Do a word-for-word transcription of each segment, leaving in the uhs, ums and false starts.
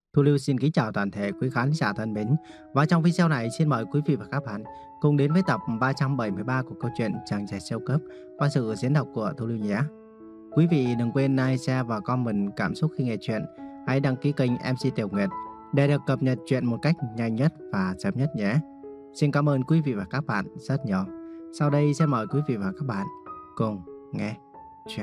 Thu Lưu xin kính chào toàn thể quý khán giả thân mến. Và trong video này xin mời quý vị và các bạn cùng đến với tập ba trăm bảy mươi ba của câu chuyện Chàng trai siêu cấp qua sự diễn đọc của Thu Lưu nhé. Quý vị đừng quên like, share và comment cảm xúc khi nghe chuyện. Hãy đăng ký kênh em xê Tiểu Nguyệt để được cập nhật chuyện một cách nhanh nhất và sớm nhất nhé. Xin cảm ơn quý vị và các bạn rất nhiều. Sau đây sẽ mời quý vị và các bạn cùng nghe chuyện.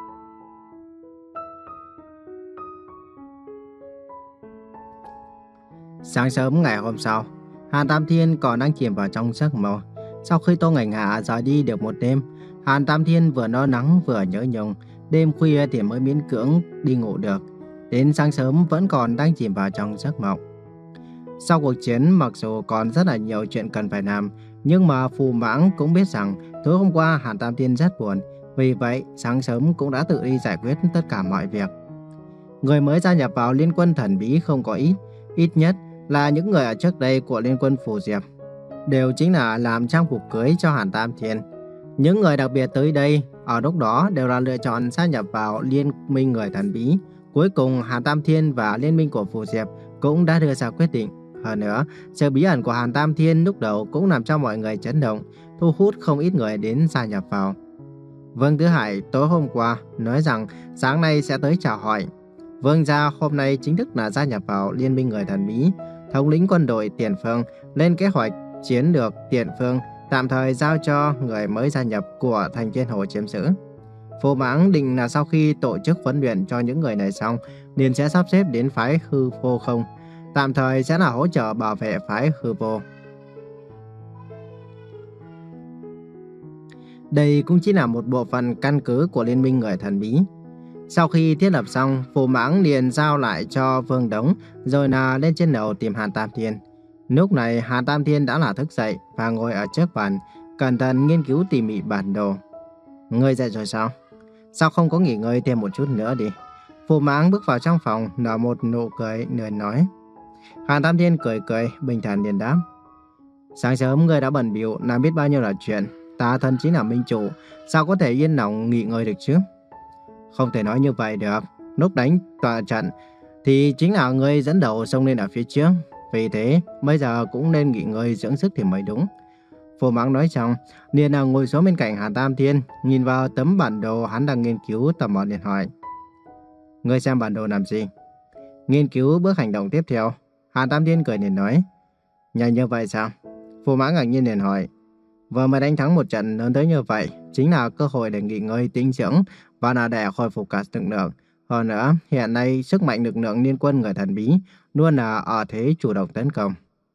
Sáng sớm ngày hôm sau, Hàn Tam Thiên còn đang chìm vào trong giấc mơ. Sau khi Tô Ngành Hạ rời đi được một đêm, Hàn Tam Thiên vừa lo lắng vừa nhớ nhung. Đêm khuya thì mới miễn cưỡng đi ngủ được. Đến sáng sớm vẫn còn đang chìm vào trong giấc mộng. Sau cuộc chiến, mặc dù còn rất là nhiều chuyện cần phải làm, nhưng mà Phù Mãng cũng biết rằng tối hôm qua Hàn Tam Thiên rất buồn. Vì vậy, sáng sớm cũng đã tự đi giải quyết tất cả mọi việc. Người mới gia nhập vào Liên quân thần bí không có ít, ít nhất là những người ở trước đây của Liên quân Phù Diệp, đều chính là làm trang phục cưới cho Hàn Tam Thiên. Những người đặc biệt tới đây ở lúc đó đều là lựa chọn gia nhập vào Liên minh người thần bí. Cuối cùng Hàn Tam Thiên và Liên minh của Phù Diệp cũng đã đưa ra quyết định. Hơn nữa, sự bí ẩn của Hàn Tam Thiên lúc đầu cũng làm cho mọi người chấn động, thu hút không ít người đến gia nhập vào. Vương Tứ Hải tối hôm qua nói rằng sáng nay sẽ tới chào hỏi. Vương gia hôm nay chính thức là gia nhập vào Liên minh người thần bí. Thống lĩnh quân đội Tiền Phương lên kế hoạch chiến lược Tiền Phương tạm thời giao cho người mới gia nhập của Thành Thiên Hồ chiếm giữ. Phù Mãng định là sau khi tổ chức huấn luyện cho những người này xong, liền sẽ sắp xếp đến phái Hư Vô Không, tạm thời sẽ là hỗ trợ bảo vệ phái Hư Vô. Đây cũng chỉ là một bộ phận căn cứ của Liên minh người thần bí. Sau khi thiết lập xong, Phù Mãng liền giao lại cho Vương Đống, rồi là lên trên lầu tìm Hàn Tam Thiên. Lúc này Hàn Tam Thiên đã là thức dậy và ngồi ở trước bàn, cẩn thận nghiên cứu tỉ mỉ bản đồ. Ngươi dậy rồi sao? Sao không có nghỉ ngơi thêm một chút nữa đi? Phù Mãng bước vào trong phòng, nở một nụ cười lười nói. Hàn Tam Thiên cười cười, bình thản liền đáp. Sáng sớm ngươi đã bận bịu làm biết bao nhiêu là chuyện. Ta thân chính là minh chủ, sao có thể yên lòng nghỉ ngơi được chứ? Không thể nói như vậy được. Lúc đánh tọa trận thì chính là ngươi dẫn đầu xông lên ở phía trước. Vì thế bây giờ cũng nên nghỉ ngơi dưỡng sức thì mới đúng. Phù Mãng nói xong, liền là ngồi xuống bên cạnh Hàn Tam Thiên, nhìn vào tấm bản đồ hắn đang nghiên cứu, tò mò liền hỏi. Ngươi xem bản đồ làm gì? Nghiên cứu bước hành động tiếp theo. Hàn Tam Thiên cười liền nói. Nhanh như vậy sao? Phù Mãng ngạc nhiên liền hỏi. Vừa mới đánh thắng một trận lớn tới như vậy, chính là cơ hội để nghỉ ngơi tinh dưỡng và là để khôi phục cả lực lượng. Hơn nữa, hiện nay sức mạnh lực lượng liên quân người thần bí luôn là ở thế chủ động tấn công.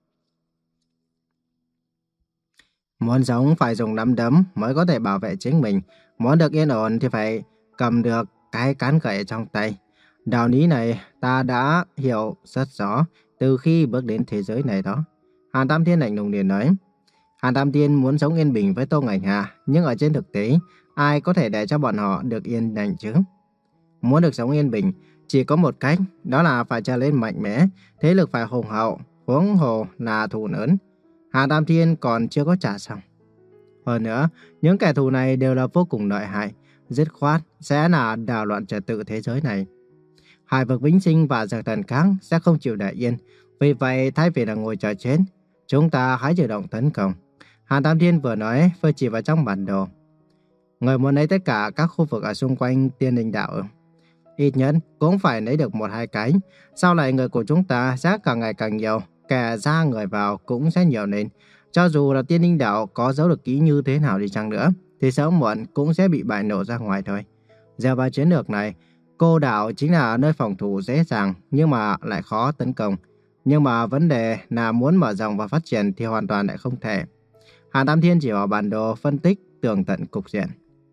Muốn sống phải dùng nắm đấm mới có thể bảo vệ chính mình. Muốn được yên ổn thì phải cầm được cái cán gậy trong tay. Đạo lý này ta đã hiểu rất rõ từ khi bước đến thế giới này đó. Hàn Tam Thiên lạnh lùng liền nói. Hàn Tam Thiên muốn sống yên bình với Tô Ngành Hạ, nhưng ở trên thực tế, ai có thể để cho bọn họ được yên lành chứ? Muốn được sống yên bình, chỉ có một cách, đó là phải trở lên mạnh mẽ, thế lực phải hùng hậu, huống hồ là thù lớn. Hàn Tam Thiên còn chưa có trả xong. Hơn nữa, những kẻ thù này đều là vô cùng lợi hại, dứt khoát sẽ là đảo loạn trật tự thế giới này. Hải vực vĩnh sinh và giặc thần khác sẽ không chịu để yên, vì vậy thay vì là ngồi chờ chết, chúng ta hãy chủ động tấn công. Hàn Tam Thiên vừa nói vừa chỉ vào trong bản đồ. Người muốn lấy tất cả các khu vực ở xung quanh Tiên Linh Đạo, ít nhất cũng phải lấy được một hai cái. Sau này người của chúng ta sẽ càng ngày càng nhiều, kẻ ra người vào cũng sẽ nhiều lên. Cho dù là Tiên Linh Đạo có giấu được kỹ như thế nào đi chăng nữa, thì sớm muộn cũng sẽ bị bại nổ ra ngoài thôi. Dựa vào chiến lược này, Cô Đảo chính là nơi phòng thủ dễ dàng nhưng mà lại khó tấn công. Nhưng mà vấn đề là muốn mở rộng và phát triển thì hoàn toàn lại không thể. Hàn Tam Thiên chỉ vào bản đồ phân tích tường tận cục diện.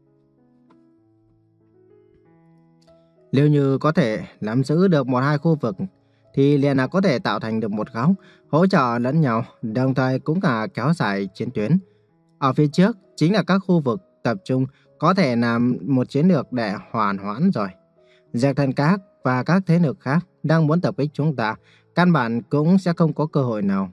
Nếu như có thể nắm giữ được một hai khu vực thì liền là có thể tạo thành được một góc, hỗ trợ lẫn nhau, đồng thời cũng là kéo dài chiến tuyến. Ở phía trước chính là các khu vực tập trung có thể làm một chiến lược để hoàn hoãn rồi. Giặc thần các và các thế lực khác đang muốn tập kích chúng ta, căn bản cũng sẽ không có cơ hội nào.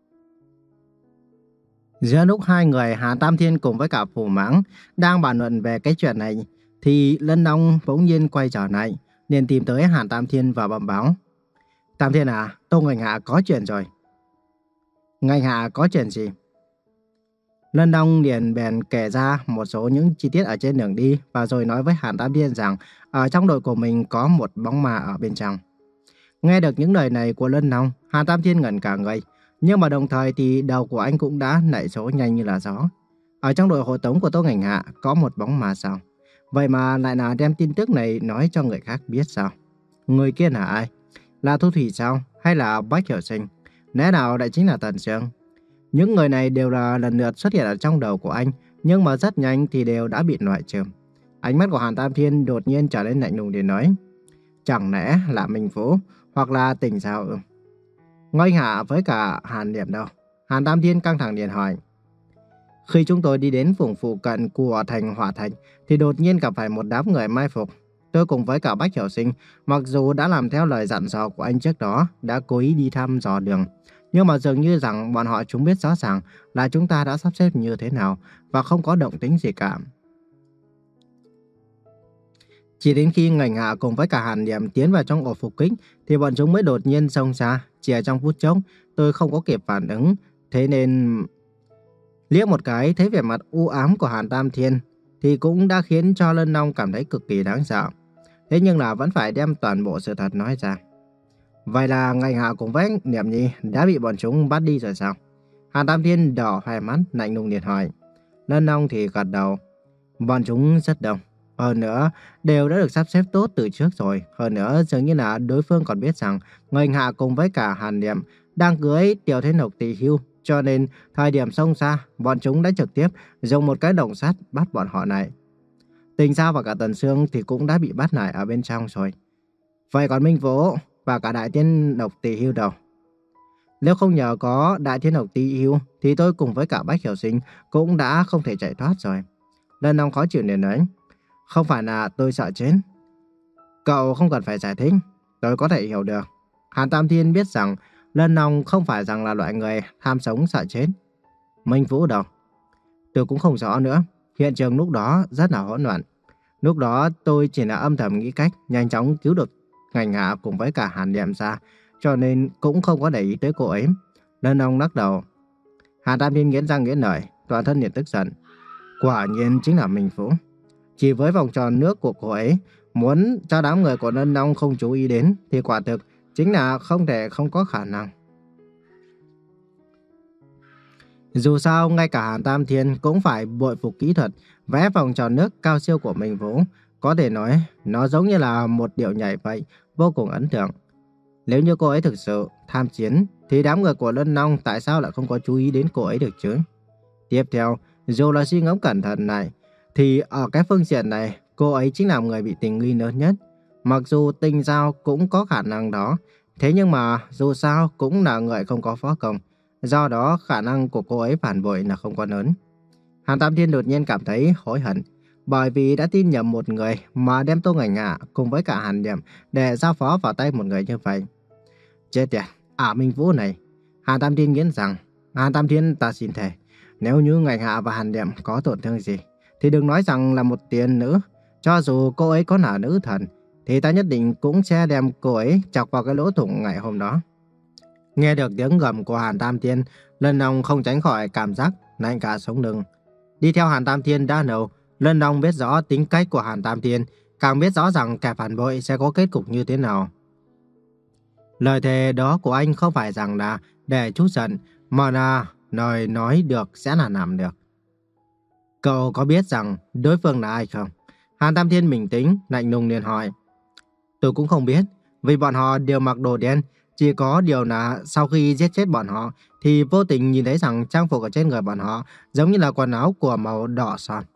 Giữa lúc hai người Hà Tam Thiên cùng với cả Phù Mãng đang bàn luận về cái chuyện này, thì Lân Long bỗng nhiên quay trở lại, liền tìm tới Hà Tam Thiên và bẩm báo. Tam Thiên à, Tô Ngành Hạ có chuyện rồi. Ngành Hạ có chuyện gì? Lân Đông liền bèn kể ra một số những chi tiết ở trên đường đi và rồi nói với Hàn Tam Thiên rằng ở trong đội của mình có một bóng ma ở bên trong. Nghe được những lời này của Lân Đông, Hàn Tam Thiên ngẩn cả người, nhưng mà đồng thời thì đầu của anh cũng đã nảy số nhanh như là gió. Ở trong đội hộ tống của Tô Ngành Hạ có một bóng ma sao? Vậy mà lại là đem tin tức này nói cho người khác biết sao? Người kia là ai? Là Thu Thủy sao? Hay là Bách Hiểu Sinh? Lẽ nào lại chính là Tần Sương? Những người này đều là lần lượt xuất hiện ở trong đầu của anh, nhưng mà rất nhanh thì đều đã bị loại trừ. Ánh mắt của Hàn Tam Thiên đột nhiên trở nên lạnh lùng để nói, chẳng lẽ là Minh Vũ hoặc là Tình sao ư? Ngôi Hạ với cả Hàn Niệm đâu? Hàn Tam Thiên căng thẳng liền hỏi. Khi chúng tôi đi đến vùng phụ cận của thành Hỏa Thành thì đột nhiên gặp phải một đám người mai phục. Tôi cùng với cả Bách Hiểu Sinh, mặc dù đã làm theo lời dặn dò của anh trước đó, đã cố ý đi thăm dò đường. Nhưng mà dường như rằng bọn họ chúng biết rõ ràng là chúng ta đã sắp xếp như thế nào và không có động tĩnh gì cả. Chỉ đến khi Ngành Hạ cùng với cả Hàn Niệm tiến vào trong ổ phục kích thì bọn chúng mới đột nhiên xông ra. Chỉ ở trong phút chốc tôi không có kịp phản ứng, thế nên liếc một cái thấy vẻ mặt u ám của Hàn Tam Thiên thì cũng đã khiến cho Lân Long cảm thấy cực kỳ đáng sợ. Thế nhưng là vẫn phải đem toàn bộ sự thật nói ra. Vậy là Ngành Hạ cùng với Niệm Nhi đã bị bọn chúng bắt đi rồi sao? Hàn Tam Thiên đỏ hoe mắt, lạnh lùng liền hỏi. Lân Long thì gật đầu. Bọn chúng rất đông. Hơn nữa, đều đã được sắp xếp tốt từ trước rồi. Hơn nữa, dường như là đối phương còn biết rằng Ngành Hạ cùng với cả Hàn Niệm đang cưới Tiểu Thiên Lộc Tỳ Hưu. Cho nên, thời điểm xông xa, bọn chúng đã trực tiếp dùng một cái đồng sắt bắt bọn họ này. Tình Giao và cả Tần Sương thì cũng đã bị bắt lại ở bên trong rồi. Vậy còn Minh Vũ và cả Đại Thiên Lộc Tỳ Hưu đâu? Nếu không nhờ có Đại Thiên Lộc Tỳ Hưu thì tôi cùng với cả Bách Hiểu Sinh cũng đã không thể chạy thoát rồi. Lân Long khó chịu liền nói. Không phải là tôi sợ chết. Cậu không cần phải giải thích, tôi có thể hiểu được. Hàn Tam Thiên biết rằng Lân Long không phải rằng là loại người tham sống sợ chết. Minh Vũ đâu? Tôi cũng không rõ nữa. Hiện trường lúc đó rất là hỗn loạn. Lúc đó tôi chỉ là âm thầm nghĩ cách nhanh chóng cứu được Ngành Hạ cùng với cả Hàn Niệm ra, cho nên cũng không có để ý tới cô ấy. Lân Long lắc đầu. Hàn Tam Thiên nghiến răng nghiến lợi, toàn thân liền tức giận. Quả nhiên chính là Minh Vũ. Chỉ với vòng tròn nước của cô ấy, muốn cho đám người của Lân Long không chú ý đến thì quả thực chính là không thể không có khả năng. Dù sao, ngay cả Hàn Tam Thiên cũng phải bội phục kỹ thuật vẽ vòng tròn nước cao siêu của Minh Vũ. Có thể nói, nó giống như là một điệu nhảy vậy, vô cùng ấn tượng. Nếu như cô ấy thực sự tham chiến, thì đám người của Lân Long tại sao lại không có chú ý đến cô ấy được chứ? Tiếp theo, dù là suy ngẫm cẩn thận này, thì ở cái phương diện này, cô ấy chính là người bị tình nghi lớn nhất. Mặc dù Tình Giao cũng có khả năng đó, thế nhưng mà dù sao cũng là người không có phó công. Do đó khả năng của cô ấy phản bội là không quá lớn. Hàn Tam Thiên đột nhiên cảm thấy hối hận, bởi vì đã tin nhầm một người mà đem Tô Ngành Hạ cùng với cả Hàn Niệm để giao phó vào tay một người như vậy. Chết tiệt, à Minh Vũ này. Hàn Tam Thiên nghiến rằng, Hàn Tam Thiên ta xin thề, nếu như Ngành Hạ và Hàn Niệm có tổn thương gì, thì đừng nói rằng là một tiên nữ. Cho dù cô ấy có là nữ thần, thì ta nhất định cũng sẽ đem cô ấy chọc vào cái lỗ thủng ngày hôm đó. Nghe được tiếng gầm của Hàn Tam Thiên, Lân Long không tránh khỏi cảm giác lạnh cả sống lưng. Đi theo Hàn Tam Thiên đã lâu, Lân Long biết rõ tính cách của Hàn Tam Thiên, càng biết rõ rằng kẻ phản bội sẽ có kết cục như thế nào. Lời thề đó của anh không phải rằng là để chút giận, mà là lời nói được sẽ là làm được. Cậu có biết rằng đối phương là ai không? Hàn Tam Thiên bình tĩnh, lạnh lùng liền hỏi. Tôi cũng không biết, vì bọn họ đều mặc đồ đen. Chỉ có điều là sau khi giết chết bọn họ thì vô tình nhìn thấy rằng trang phục ở trên người bọn họ giống như là quần áo của màu đỏ son.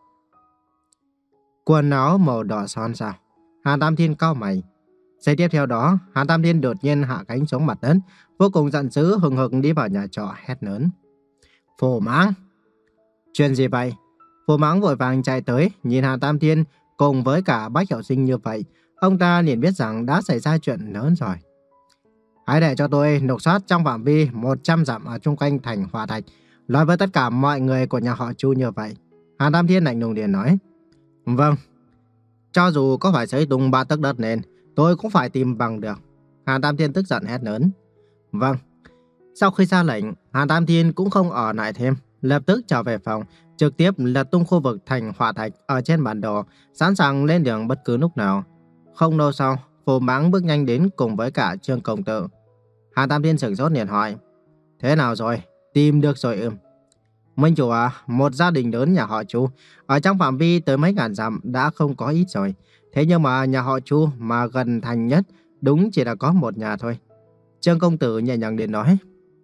Quần áo màu đỏ son sao? Hàn Tam Thiên cau mày. Giây tiếp theo đó, Hàn Tam Thiên đột nhiên hạ cánh xuống mặt đất, vô cùng giận dữ hừng hực đi vào nhà trọ hét lớn. Phổ Mãng! Chuyện gì vậy? Phổ Mãng vội vàng chạy tới, nhìn Hàn Tam Thiên cùng với cả Bách Hiểu Sinh như vậy, ông ta liền biết rằng đã xảy ra chuyện lớn rồi. Hãy để cho tôi lục soát trong phạm vi một trăm dặm ở chung quanh thành Hỏa Thạch, nói với tất cả mọi người của nhà họ Chu như vậy. Hàn Tam Thiên lạnh lùng liền nói. Vâng. Cho dù có phải xây tung ba tấc đất nền, tôi cũng phải tìm bằng được. Hàn Tam Thiên tức giận hét lớn. Vâng. Sau khi ra lệnh, Hàn Tam Thiên cũng không ở lại thêm, lập tức trở về phòng, trực tiếp lật tung khu vực thành hỏa thạch ở trên bản đồ, sẵn sàng lên đường bất cứ lúc nào. Không lâu sau, Phù Mãng bước nhanh đến cùng với cả Trương công tử. Hàn Tam Thiên sửng sốt liền hỏi: Thế nào rồi? Tìm được rồi ư? Minh chủ à, một gia đình lớn nhà họ Chu, ở trong phạm vi tới mấy ngàn dặm đã không có ít rồi. Thế nhưng mà nhà họ Chu mà gần thành nhất đúng chỉ là có một nhà thôi. Trương công tử nhẹ nhàng đến nói.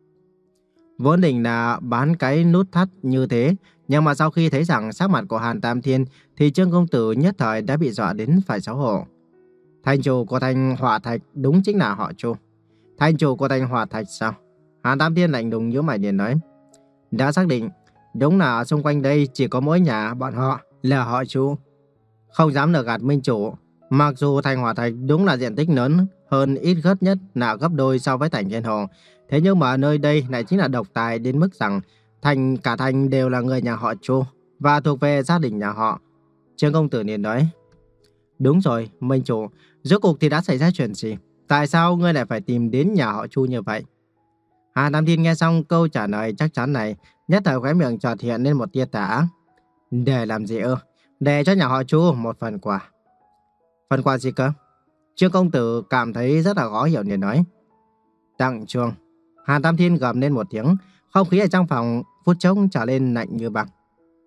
Vốn định là bán cái nút thắt như thế, nhưng mà sau khi thấy rằng sắc mặt của Hàn Tam Thiên thì Trương công tử nhất thời đã bị dọa đến phải xấu hổ. Thành chủ của thành hỏa thạch đúng chính là họ Chu. Thành chủ của thành hỏa thạch sao? Hàn Tam Thiên lạnh lùng nhíu mày liền nói. Đã xác định, đúng là xung quanh đây chỉ có mỗi nhà bọn họ là họ Chu. Không dám lừa gạt minh chủ. Mặc dù thành hỏa thạch đúng là diện tích lớn hơn ít gấp nhất là gấp đôi so với thành Thiên Hồ. Thế nhưng mà nơi đây lại chính là độc tài đến mức rằng thành cả thành đều là người nhà họ Chu và thuộc về gia đình nhà họ. Trương công tử liền nói. Đúng rồi, minh chủ. Rốt cuộc thì đã xảy ra chuyện gì? Tại sao ngươi lại phải tìm đến nhà họ Chu như vậy? Hà Tam Thiên nghe xong câu trả lời chắc chắn này, nhất thời khóe miệng chợt hiện lên một tia tà ác. Để làm gì ư? Để cho nhà họ Chu một phần quà. Phần quà gì cơ? Trương công tử cảm thấy rất là khó hiểu liền nói. Tặng chuông. Hà Tam Thiên gầm lên một tiếng, không khí ở trong phòng phút chốc trở lên lạnh như băng.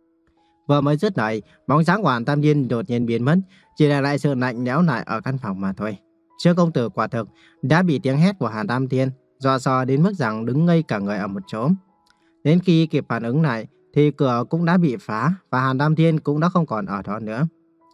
Vừa mới dứt lời, bóng dáng của Hàn Tam Thiên đột nhiên biến mất, chỉ là lại sự lạnh lẽo lại ở căn phòng mà thôi. Trương công tử quả thực đã bị tiếng hét của Hàn Tam Thiên dọa sợ đến mức rằng đứng ngây cả người ở một chỗ. Đến khi kịp phản ứng lại thì cửa cũng đã bị phá và Hàn Tam Thiên cũng đã không còn ở đó nữa.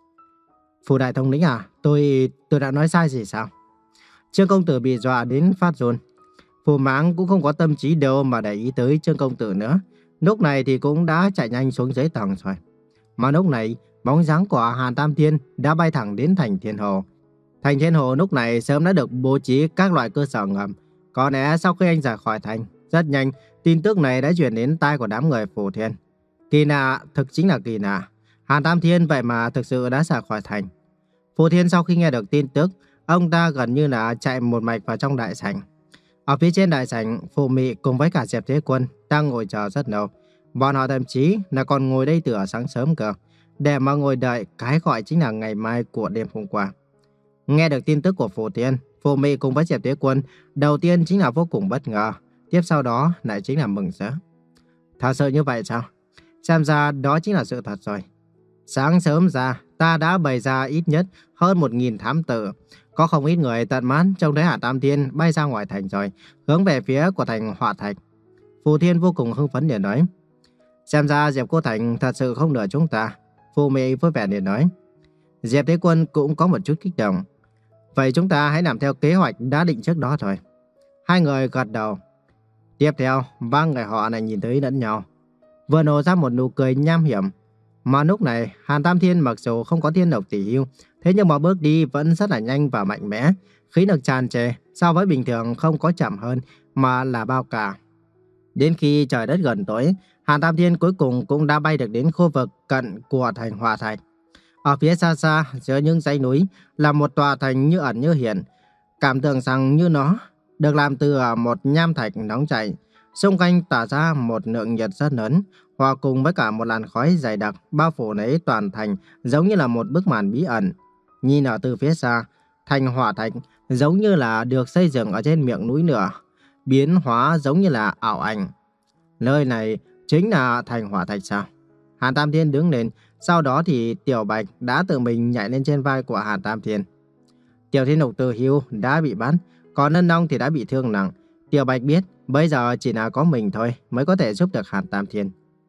Phù đại thống lĩnh à, tôi tôi đã nói sai gì sao? Trương công tử bị dọa đến phát run. Phù Mãng cũng không có tâm trí đâu mà để ý tới Trương công tử nữa. Lúc này thì cũng đã chạy nhanh xuống dưới tầng rồi. Mà lúc này, bóng dáng của Hàn Tam Thiên đã bay thẳng đến thành Thiên Hồ. Thành Thiên Hồ lúc này sớm đã được bố trí các loại cơ sở ngầm. Có lẽ sau khi anh rời khỏi thành, rất nhanh, tin tức này đã truyền đến tai của đám người Phù Thiên. Kỳ lạ, thực chính là kỳ lạ. Hàn Tam Thiên vậy mà thực sự đã rời khỏi thành. Phù Thiên sau khi nghe được tin tức, ông ta gần như là chạy một mạch vào trong đại sảnh. Ở phía trên đại sảnh, Phù Mị cùng với cả Diệp Thế Quân đang ngồi chờ rất lâu. Bọn họ thậm chí là còn ngồi đây từ sáng sớm cơ, để mà ngồi đợi cái gọi chính là ngày mai của đêm hôm qua. Nghe được tin tức của Phù Thiên, Phù Mị cùng với Diệp Thế Quân đầu tiên chính là vô cùng bất ngờ, tiếp sau đó lại chính là mừng rỡ. Thật sự như vậy sao? Xem ra đó chính là sự thật rồi. Sáng sớm ra, ta đã bày ra ít nhất hơn một nghìn thám tử. Có không ít người tận mắt trông thấy Hàn Tam Thiên bay ra ngoài thành rồi, hướng về phía của thành Hỏa Thạch. Phù Thiên vô cùng hưng phấn để nói. Xem ra Diệp Cô Thành thật sự không lừa chúng ta. Phù Mị vui vẻ để nói. Diệp Thế Quân cũng có một chút kích động. Vậy chúng ta hãy làm theo kế hoạch đã định trước đó thôi. Hai người gật đầu. Tiếp theo, ba người họ này nhìn thấy lẫn nhau, vừa nổ ra một nụ cười nham hiểm. Mà lúc này, Hàn Tam Thiên mặc dù không có thiên độc tỷ hưu, thế nhưng mà bước đi vẫn rất là nhanh và mạnh mẽ, khí lực tràn trề, so với bình thường không có chậm hơn mà là bao cả. Đến khi trời đất gần tối, Hàn Tam Thiên cuối cùng cũng đã bay được đến khu vực cận của thành Hỏa Thạch. Ở phía xa xa, giữa những dãy núi, là một tòa thành như ẩn như hiện. Cảm tưởng rằng như nó được làm từ một nham thạch nóng chảy, xung quanh tỏa ra một lượng nhiệt rất lớn, hòa cùng với cả một làn khói dày đặc bao phủ lấy toàn thành, giống như là một bức màn bí ẩn. Nhìn ở từ phía xa, thành Hỏa Thạch giống như là được xây dựng ở trên miệng núi lửa, biến hóa giống như là ảo ảnh. Nơi này chính là thành Hỏa Thạch sao? Hàn Tam Thiên đứng lên, sau đó thì Tiểu Bạch đã tự mình nhảy lên trên vai của Hàn Tam Thiên. Tiểu Thiên Lục Từ Hưu đã bị bắn, còn Ân Long thì đã bị thương nặng. Tiểu Bạch biết bây giờ chỉ là có mình thôi mới có thể giúp được Hàn Tam Thiên.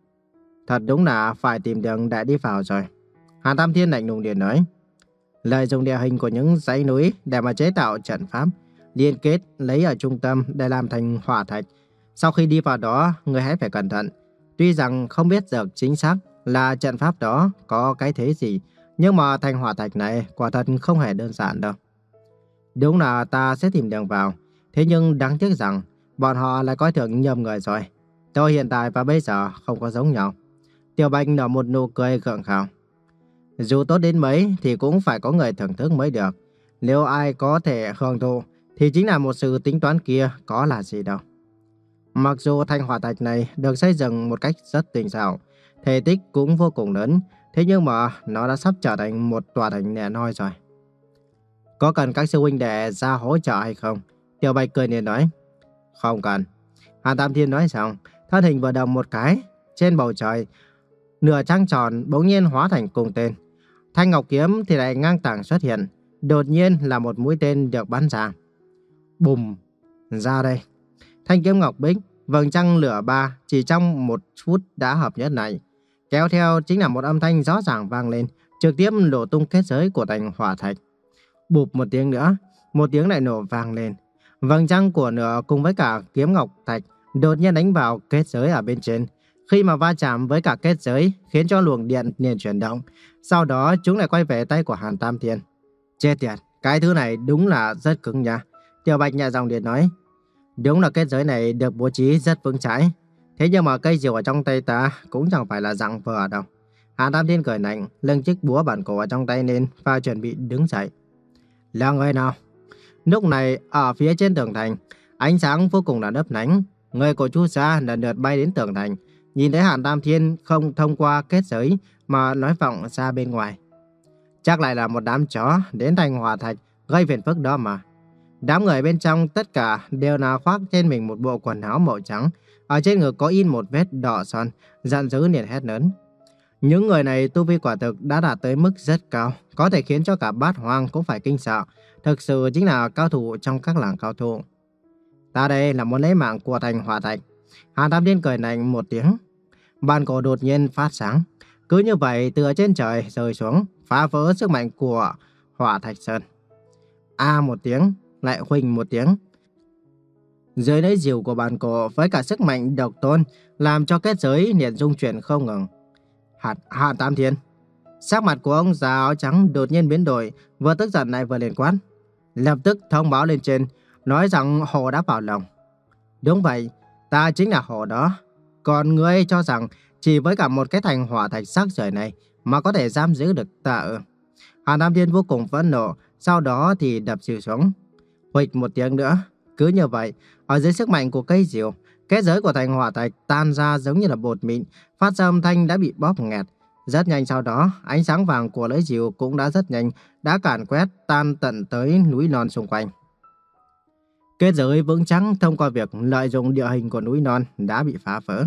Thật đúng là phải tìm đường để đi vào rồi. Hàn Tam Thiên lạnh lùng liền nói. Lợi dụng địa hình của những dãy núi để mà chế tạo trận pháp, liên kết lấy ở trung tâm để làm thành Hỏa Thạch. Sau khi đi vào đó, người hãy phải cẩn thận. Tuy rằng không biết được chính xác là trận pháp đó có cái thế gì, nhưng mà thành Hỏa Thạch này quả thật không hề đơn giản đâu. Đúng là ta sẽ tìm đường vào, thế nhưng đáng tiếc rằng bọn họ lại coi thường nhầm người rồi. Tôi hiện tại và bây giờ không có giống nhau. Tiểu Bạch nở một nụ cười gượng gạo. Dù tốt đến mấy thì cũng phải có người thưởng thức mới được. Nếu ai có thể hưởng thụ thì chính là một sự tính toán kia có là gì đâu. Mặc dù thành hỏa thạch này được xây dựng một cách rất tinh xảo, thể tích cũng vô cùng lớn, thế nhưng mà nó đã sắp trở thành một tòa thành nẻ noi rồi. Có cần các sư huynh đệ ra hỗ trợ hay không? Tiểu Bạch cười liền nói. Không cần. Hàn Tam Thiên nói xong, thân hình vừa động một cái, trên bầu trời, nửa trăng tròn bỗng nhiên hóa thành cung tên. Thanh ngọc kiếm thì lại ngang tảng xuất hiện, đột nhiên là một mũi tên được bắn ra. Bùm! Ra đây. Thanh kiếm ngọc bích, vầng trăng lửa ba chỉ trong một phút đã hợp nhất này. Kéo theo chính là một âm thanh rõ ràng vang lên, trực tiếp nổ tung kết giới của thành hỏa thạch. Bụp một tiếng nữa, một tiếng lại nổ vang lên. Vầng trăng của nửa cùng với cả kiếm ngọc thạch đột nhiên đánh vào kết giới ở bên trên. Khi mà va chạm với cả kết giới khiến cho luồng điện liền chuyển động. Sau đó chúng lại quay về tay của Hàn Tam Thiên. Chết tiệt, cái thứ này đúng là rất cứng nha. Tiểu Bạch nhẹ giọng điện nói. Đúng là kết giới này được bố trí rất vững chãi. Thế nhưng mà cây diều ở trong tay ta cũng chẳng phải là dạng vừa đâu. Hàn Tam Thiên cười lạnh, lưng chiếc búa bản cổ ở trong tay lên và chuẩn bị đứng dậy. Là người nào? Lúc này ở phía trên tường thành, ánh sáng vô cùng là lấp lánh. Người của Chu gia lần lượt bay đến tường thành, nhìn thấy Hàn Tam Thiên không thông qua kết giới mà nói vọng ra bên ngoài. Chắc lại là một đám chó đến thành hỏa thạch gây phiền phức đó mà. Đám người bên trong tất cả đều là khoác trên mình một bộ quần áo màu trắng, ở trên ngực có in một vết đỏ son, giận dữ liền hét lớn. Những người này tu vi quả thực đã đạt tới mức rất cao, có thể khiến cho cả bát hoang cũng phải kinh sợ. Thực sự chính là cao thủ trong các làng cao thủ. Ta đây là muốn lấy mạng của thành hỏa thạch. Hàn Tam Thiên cười lạnh một tiếng. Bàn cổ đột nhiên phát sáng. Cứ như vậy từ ở trên trời rơi xuống, phá vỡ sức mạnh của hỏa thạch sơn. A một tiếng, lại huỳnh một tiếng. Dưới đáy diều của bàn cổ với cả sức mạnh độc tôn làm cho kết giới liền rung chuyển không ngừng. Hàn, Hàn Tam Thiên. Sắc mặt của ông già áo trắng đột nhiên biến đổi, vừa tức giận lại vừa liền quát. Lập tức thông báo lên trên, nói rằng hồ đã vào lòng. Đúng vậy, ta chính là hồ đó. Còn ngươi cho rằng chỉ với cả một cái thành hỏa thạch sắc rời này mà có thể giam giữ được ta ư? Hàn Tam Thiên vô cùng phẫn nộ, sau đó thì đập diều xuống. Huỵch một tiếng nữa, cứ như vậy, ở dưới sức mạnh của cây diều, kết giới của thành hỏa thạch tan ra giống như là bột mịn, phát ra âm thanh đã bị bóp nghẹt. Rất nhanh sau đó, ánh sáng vàng của lưỡi diều cũng đã rất nhanh, đã càn quét tan tận tới núi non xung quanh. Kết giới vững chắc thông qua việc lợi dụng địa hình của núi non đã bị phá vỡ.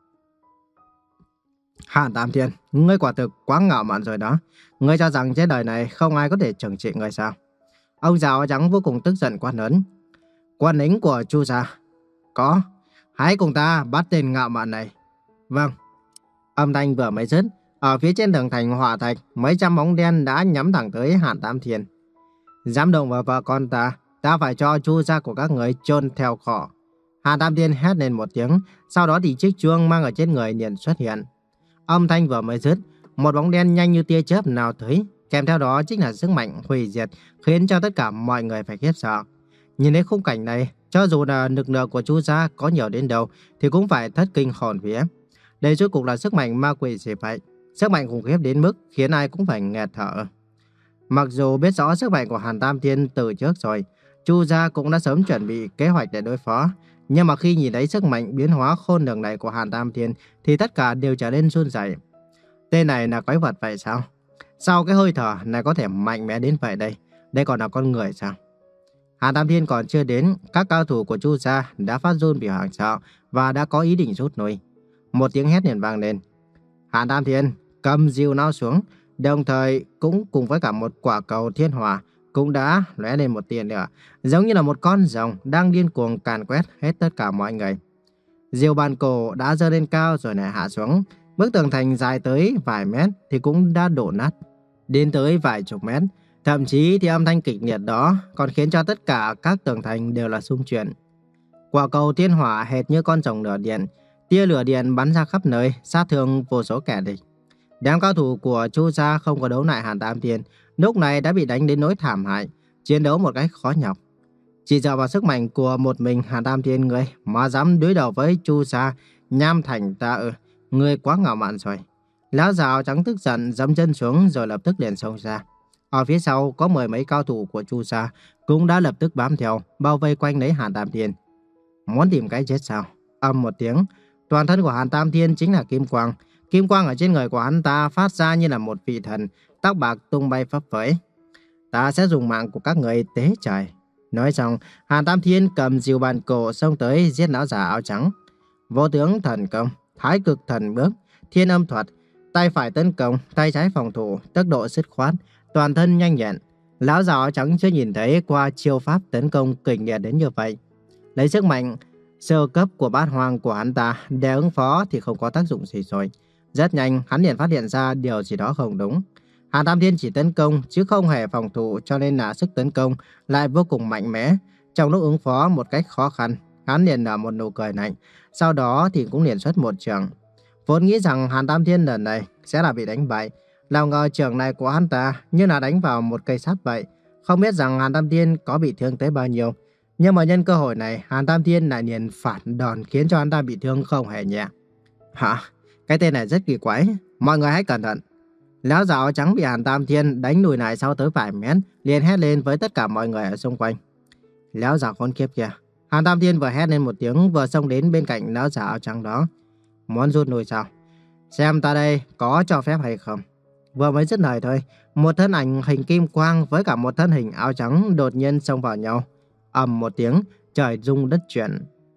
Hàn Tam Thiên, ngươi quả thực quá ngạo mạn rồi đó. Ngươi cho rằng trên đời này không ai có thể trừng trị ngươi sao? Ông già áo trắng vô cùng tức giận quát lớn. Quân lính của Chu gia. Có, hãy cùng ta bắt tên ngạo mạn này. Vâng. Âm thanh vừa mới dứt, ở phía trên tường thành hỏa thạch, mấy trăm bóng đen đã nhắm thẳng tới Hàn Tam Thiên. Dám động vào vợ con ta, ta phải cho Chu gia của các người chôn theo cỏ. Hàn Tam Thiên hét lên một tiếng, sau đó thì chiếc chuông mang ở trên người liền xuất hiện. Âm thanh vừa mới dứt, một bóng đen nhanh như tia chớp nào tới, kèm theo đó chính là sức mạnh hủy diệt, khiến cho tất cả mọi người phải khiếp sợ. Nhìn thấy khung cảnh này, cho dù là lực lượng của Chu gia có nhiều đến đâu, thì cũng phải thất kinh hồn vía. Đây rốt cuộc là sức mạnh ma quỷ gì vậy? Sức mạnh khủng khiếp đến mức khiến ai cũng phải nghẹt thở. Mặc dù biết rõ sức mạnh của Hàn Tam Thiên từ trước rồi, Chu gia cũng đã sớm chuẩn bị kế hoạch để đối phó. Nhưng mà khi nhìn thấy sức mạnh biến hóa khôn lường này của Hàn Tam Thiên, thì tất cả đều trở nên run rẩy. Tên này là quái vật vậy sao? Sao cái hơi thở này có thể mạnh mẽ đến vậy đây? Đây còn là con người sao? Hàn Tam Thiên còn chưa đến, các cao thủ của Chu gia đã phát run vì hoảng sợ và đã có ý định rút lui. Một tiếng hét liền vang lên. Hàn Tam Thiên cầm diều nao xuống, đồng thời cũng cùng với cả một quả cầu thiên hỏa cũng đã lóe lên một tia lửa, giống như là một con rồng đang điên cuồng càn quét hết tất cả mọi người. Diều bàn cổ đã giơ lên cao rồi lại hạ xuống, bức tường thành dài tới vài mét thì cũng đã đổ nát, đến tới vài chục mét. Thậm chí thì âm thanh kịch liệt đó còn khiến cho tất cả các tường thành đều là xung chuyển. Quả cầu thiên hỏa hệt như con rồng lửa điện, tia lửa điện bắn ra khắp nơi, sát thương vô số kẻ địch. Đám cao thủ của Chu gia không có đấu lại Hàn Tam Thiên, lúc này đã bị đánh đến nỗi thảm hại, chiến đấu một cách khó nhọc. Chỉ dựa vào sức mạnh của một mình Hàn Tam Thiên người mà dám đối đầu với Chu gia, nham thành ta ư? Người quá ngạo mạn rồi. Lão già áo trắng tức giận giẫm chân xuống rồi lập tức liền xông ra. Ở phía sau có mười mấy cao thủ của Chu gia cũng đã lập tức bám theo, bao vây quanh lấy Hàn Tam Thiên. Muốn tìm cái chết sao? Ầm một tiếng, toàn thân của Hàn Tam Thiên chính là kim quang. Kim quang ở trên người của hắn ta phát ra như là một vị thần, tóc bạc tung bay phấp phới. Ta sẽ dùng mạng của các người tế trời. Nói xong, Hàn Tam Thiên cầm diều bàn cổ xông tới giết lão già áo trắng. Vô tướng thần công, thái cực thần bước, thiên âm thuật, tay phải tấn công, tay trái phòng thủ, tốc độ dứt khoát, toàn thân nhanh nhẹn. Lão già áo trắng chưa nhìn thấy qua chiêu pháp tấn công kình liệt đến như vậy. Lấy sức mạnh sơ cấp của bát hoang của hắn ta để ứng phó thì không có tác dụng gì rồi. Rất nhanh, hắn liền phát hiện ra điều gì đó không đúng. Hàn Tam Thiên chỉ tấn công chứ không hề phòng thủ, cho nên là sức tấn công lại vô cùng mạnh mẽ. Trong lúc ứng phó một cách khó khăn, hắn liền nở một nụ cười lạnh, sau đó thì cũng liền xuất một trường. Vốn nghĩ rằng Hàn Tam Thiên lần này sẽ là bị đánh bại, nào ngờ trường này của hắn ta như là đánh vào một cây sắt vậy. Không biết rằng Hàn Tam Thiên có bị thương tới bao nhiêu, nhưng mà nhân cơ hội này, Hàn Tam Thiên lại liền phản đòn khiến cho hắn ta bị thương không hề nhẹ. Hả? Cái tên này rất kỳ quái, mọi người hãy cẩn thận. Lão già áo trắng bị Hàn Tam Thiên đánh lùi lại sau tới vài mét, liền hét lên với tất cả mọi người ở xung quanh. Lão già khốn kiếp kìa! Hàn Tam Thiên vừa hét lên một tiếng vừa xông đến bên cạnh lão già áo trắng đó. Muốn rút lui sao? Xem ta đây có cho phép hay không? Vừa mới dứt lời thôi, một thân ảnh hình kim quang với cả một thân hình áo trắng đột nhiên xông vào nhau. Ầm một tiếng, trời rung đất chuyển.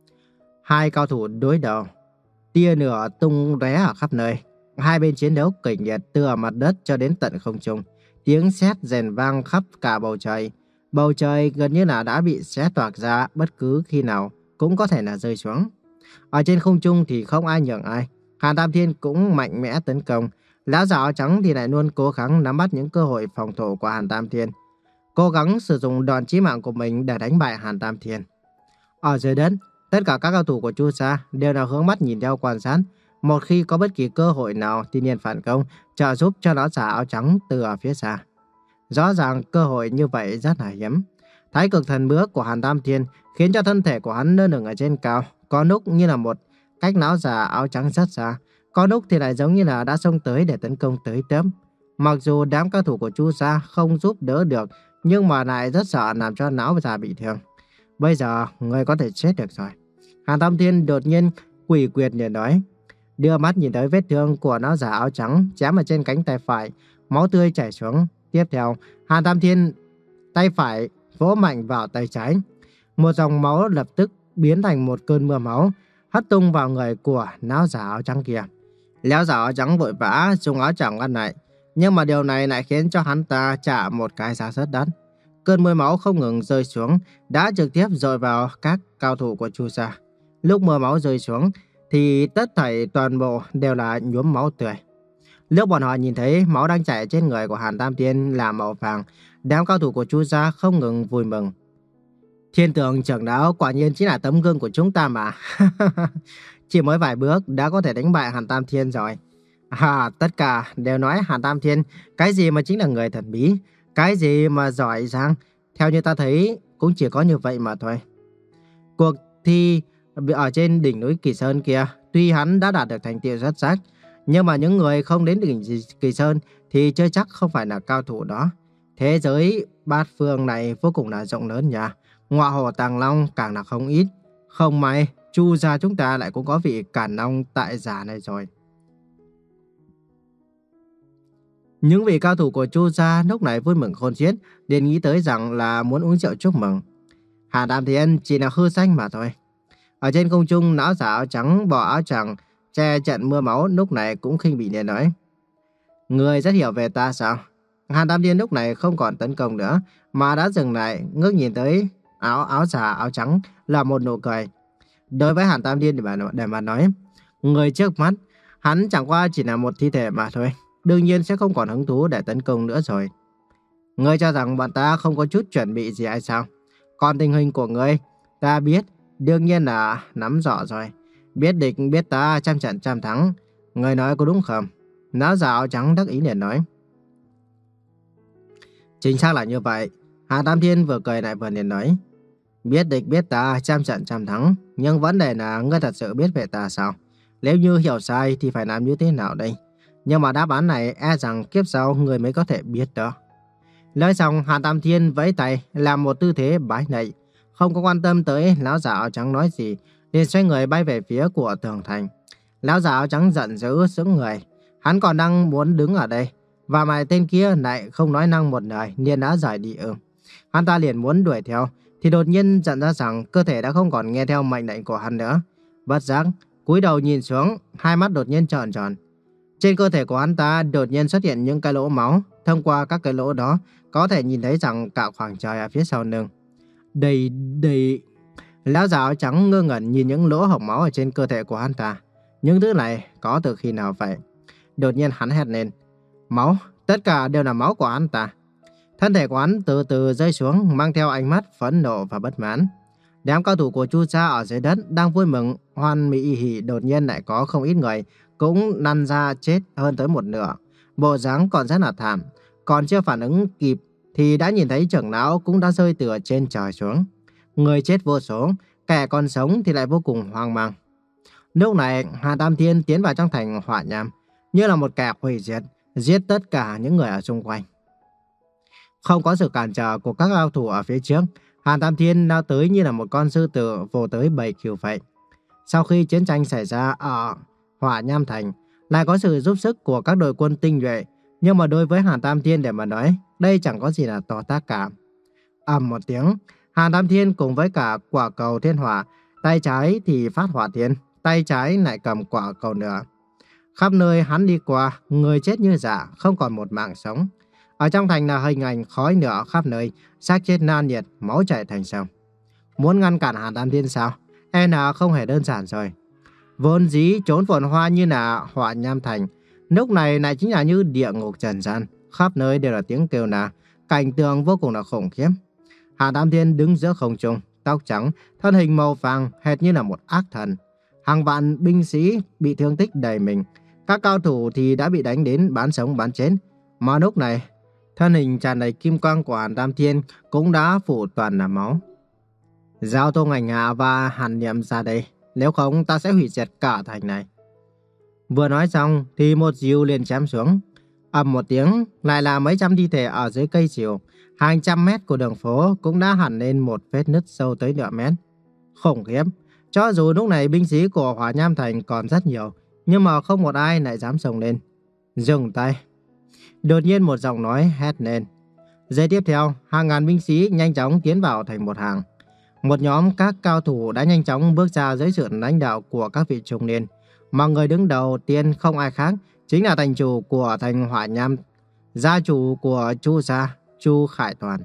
Hai cao thủ đối đầu, tia lửa tung tóe ở khắp nơi. Hai bên chiến đấu kịch liệt từ ở mặt đất cho đến tận không trung. Tiếng sét rền vang khắp cả bầu trời. Bầu trời gần như là đã bị xé toạc ra, bất cứ khi nào cũng có thể là rơi xuống. Ở trên không trung thì không ai nhường ai. Hàn Tam Thiên cũng mạnh mẽ tấn công. Lão già áo trắng thì lại luôn cố gắng nắm bắt những cơ hội phòng thủ của Hàn Tam Thiên, cố gắng sử dụng đòn chí mạng của mình để đánh bại Hàn Tam Thiên. Ở dưới đất, tất cả các cao thủ của Chu gia đều là hướng mắt nhìn theo quan sát. Một khi có bất kỳ cơ hội nào thì liền phản công, trợ giúp cho lão già áo trắng từ ở phía xa. Rõ ràng cơ hội như vậy rất là hiếm. Thái cực thần bước của Hàn Tam Thiên khiến cho thân thể của hắn lơ lửng ở trên cao, có lúc như là một cách lão già áo trắng rất xa, có lúc thì lại giống như là đã xông tới để tấn công tới tớm. Mặc dù đám cao thủ của Chu gia không giúp đỡ được, nhưng mà lại rất sợ làm cho lão già bị thương. Bây giờ người có thể chết được rồi. Hàn Tam Thiên đột nhiên quỷ quyệt liền nói, đưa mắt nhìn tới vết thương của lão già áo trắng chém ở trên cánh tay phải, máu tươi chảy xuống. Tiếp theo, Hàn Tam Thiên tay phải vỗ mạnh vào tay trái, một dòng máu lập tức biến thành một cơn mưa máu hất tung vào người của lão già áo trắng kia. Lão già áo trắng vội vã dùng áo choàng ngăn lại, nhưng mà điều này lại khiến cho hắn ta trả một cái giá rất đắt. Cơn mưa máu không ngừng rơi xuống, đã trực tiếp dội vào các cao thủ của Chu gia. Lúc mưa máu rơi xuống, thì tất thảy toàn bộ đều là nhuốm máu tươi. Lúc bọn họ nhìn thấy máu đang chảy trên người của Hàn Tam Thiên là màu vàng, đám cao thủ của Chu gia không ngừng vui mừng. Thiên Tường trưởng lão quả nhiên chính là tấm gương của chúng ta mà. Chỉ mới vài bước đã có thể đánh bại Hàn Tam Thiên rồi. À, tất cả đều nói Hàn Tam Thiên cái gì mà chính là người thần bí, cái gì mà giỏi giang. Theo như ta thấy cũng chỉ có như vậy mà thôi. Cuộc thi ở trên đỉnh núi Kỳ Sơn kia, tuy hắn đã đạt được thành tựu xuất sắc, nhưng mà những người không đến đỉnh Kỳ Sơn thì chưa chắc không phải là cao thủ đó. Thế giới bát phương này vô cùng là rộng lớn nha. Ngọa hổ tàng long càng là không ít. Không may Chu gia chúng ta lại cũng có vị Càn Long tại giả này rồi. Những vị cao thủ của Chu gia lúc này vui mừng khôn xiết, liền nghĩ tới rằng là muốn uống rượu chúc mừng. Hàn Tam Thiên chỉ là hư danh mà thôi. Ở trên không trung, lão già áo trắng bỏ áo choàng che trận mưa máu lúc này cũng khinh bỉ liền nói, người rất hiểu về ta sao? Hàn Tam Thiên lúc này không còn tấn công nữa, mà đã dừng lại, ngước nhìn tới áo áo già áo trắng là một nụ cười. Đối với Hàn Tam Thiên để mà, để mà nói, người trước mắt, hắn chẳng qua chỉ là một thi thể mà thôi. Đương nhiên sẽ không còn hứng thú để tấn công nữa rồi. Ngươi cho rằng bọn ta không có chút chuẩn bị gì hay sao? Còn tình hình của ngươi, ta biết, đương nhiên là nắm rõ rồi. Biết địch biết ta trăm trận trăm thắng. Ngươi nói có đúng không? Lão già áo trắng đắc ý liền nói. Chính xác là như vậy. Hàn Tam Thiên vừa cười lại vừa liền nói. Biết địch biết ta trăm trận trăm thắng. Nhưng vấn đề là ngươi thật sự biết về ta sao? Nếu như hiểu sai thì phải làm như thế nào đây? Nhưng mà đáp án này e rằng kiếp sau người mới có thể biết đó. Nói xong, Hàn Tam Thiên vẫy tay làm một tư thế bái lạy, không có quan tâm tới lão già áo trắng nói gì, liền xoay người bay về phía của tường thành. Lão già áo trắng giận dữ sững người, hắn còn đang muốn đứng ở đây, và mà tên kia lại không nói năng một lời, liền đã rời đi ư? Hắn ta liền muốn đuổi theo, thì đột nhiên nhận ra rằng cơ thể đã không còn nghe theo mệnh lệnh của hắn nữa. Bất giác, cúi đầu nhìn xuống, hai mắt đột nhiên tròn tròn. Trên cơ thể của hắn ta đột nhiên xuất hiện những cái lỗ máu. Thông qua các cái lỗ đó, có thể nhìn thấy rằng cả khoảng trời ở phía sau lưng. Đây, đây... Lão già áo trắng ngơ ngẩn nhìn những lỗ hổng máu ở trên cơ thể của hắn ta. Những thứ này có từ khi nào vậy? Đột nhiên hắn hét lên. Máu, tất cả đều là máu của hắn ta. Thân thể của hắn từ từ rơi xuống, mang theo ánh mắt phẫn nộ và bất mãn. Đám cao thủ của Chu gia ở dưới đất đang vui mừng, hoan mỹ hỉ, đột nhiên lại có không ít người cũng lăn ra chết hơn tới một nửa. Bộ dáng còn rất là thảm, còn chưa phản ứng kịp thì đã nhìn thấy trưởng lão cũng đã rơi từ trên trời xuống. Người chết vô số, kẻ còn sống thì lại vô cùng hoang mang. Lúc này, Hà Tam Thiên tiến vào trong thành Hỏa Nham, như là một kẻ hủy diệt, giết tất cả những người ở xung quanh. Không có sự cản trở của các cao thủ ở phía trước, Hàn Tam Thiên lao tới như là một con sư tử vồ tới bầy cừu vậy. Sau khi chiến tranh xảy ra ở Hỏa Nham Thành, lại có sự giúp sức của các đội quân tinh nhuệ, nhưng mà đối với Hàn Tam Thiên để mà nói, đây chẳng có gì là to tát cả. Ầm một tiếng, Hàn Tam Thiên cùng với cả quả cầu thiên hỏa, tay trái thì phát hỏa thiên, tay trái lại cầm quả cầu nữa. Khắp nơi hắn đi qua, người chết như rạ, không còn một mạng sống. Ở trong thành là hình ảnh khói lửa khắp nơi, xác chết nan nhiệt, máu chảy thành sông. Muốn ngăn cản Hàn Tam Thiên sao? E là không hề đơn giản rồi. Vốn dĩ trốn phồn hoa như là Hỏa Nham Thành, lúc này lại chính là như địa ngục trần gian, khắp nơi đều là tiếng kêu nà, cảnh tượng vô cùng là khủng khiếp. Hàn Tam Thiên đứng giữa không trung, tóc trắng, thân hình màu vàng hệt như là một ác thần. Hàng vạn binh sĩ bị thương tích đầy mình, các cao thủ thì đã bị đánh đến bán sống bán chết. Mà lúc này, thân hình tràn đầy kim quang của Hàn Tam Thiên cũng đã phủ toàn là máu. Giao Tô Ngành Hạ và Hàn Niệm ra đây, nếu không ta sẽ hủy diệt cả thành này. Vừa nói xong thì một diều liền chém xuống. Ầm một tiếng, lại là mấy trăm thi thể ở dưới cây diều. Hàng trăm mét của đường phố cũng đã hẳn lên một vết nứt sâu tới nửa mét. Khủng khiếp, cho dù lúc này binh sĩ của Hỏa Nham Thành còn rất nhiều, nhưng mà không một ai lại dám xông lên. Dừng tay. Đột nhiên một giọng nói hét lên. Giây tiếp theo, hàng ngàn binh sĩ nhanh chóng tiến vào thành một hàng. Một nhóm các cao thủ đã nhanh chóng bước ra dưới sự lãnh đạo của các vị trung niên. Mà người đứng đầu tiên không ai khác, chính là thành chủ của thành Hỏa Nham, gia chủ của Chu gia, Chu Khải Toàn.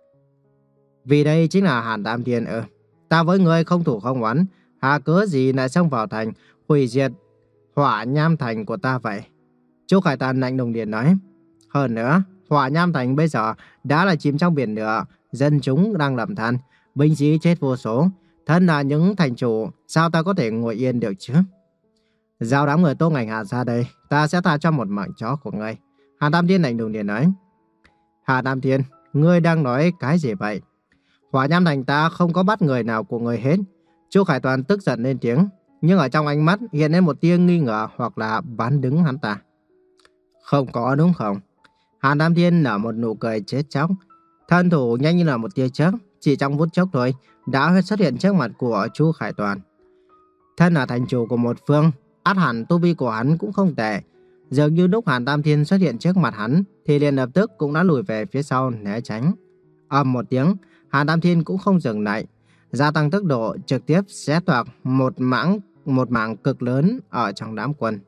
Vì đây chính là Hàn Tam Thiên ư? Ta với người không thủ không oán, hà cớ gì lại xông vào thành, hủy diệt Hỏa Nham Thành của ta vậy? Chu Khải Toàn lạnh lùng điện nói. Hơn nữa, Hỏa Nham Thành bây giờ đã là chìm trong biển lửa, dân chúng đang lầm than, binh sĩ chết vô số. Thân là những thành chủ, sao ta có thể ngồi yên được chứ? Giao đám người Tô Ngành Hạ ra đây, ta sẽ tha cho một mạng chó của ngươi. Hà Tam Thiên lạnh lùng điện nói. Hà Tam Thiên, ngươi đang nói cái gì vậy? Hỏa Nham Thành ta không có bắt người nào của ngươi hết. Chu Khải Toàn tức giận lên tiếng, nhưng ở trong ánh mắt hiện lên một tia nghi ngờ hoặc là bán đứng hắn ta. Không có đúng không? Hàn Tam Thiên nở một nụ cười chết chóc. Thân thủ nhanh như là một tia chớp, chỉ trong phút chốc thôi đã xuất hiện trước mặt của Chu Khải Toàn. Thân là thành chủ của một phương, ắt hẳn tu vi của hắn cũng không tệ. Dường như lúc Hàn Tam Thiên xuất hiện trước mặt hắn thì liền lập tức cũng đã lùi về phía sau né tránh. Ầm một tiếng, Hàn Tam Thiên cũng không dừng lại, gia tăng tốc độ trực tiếp xé toạc một mảng một mảng cực lớn ở trong đám quân.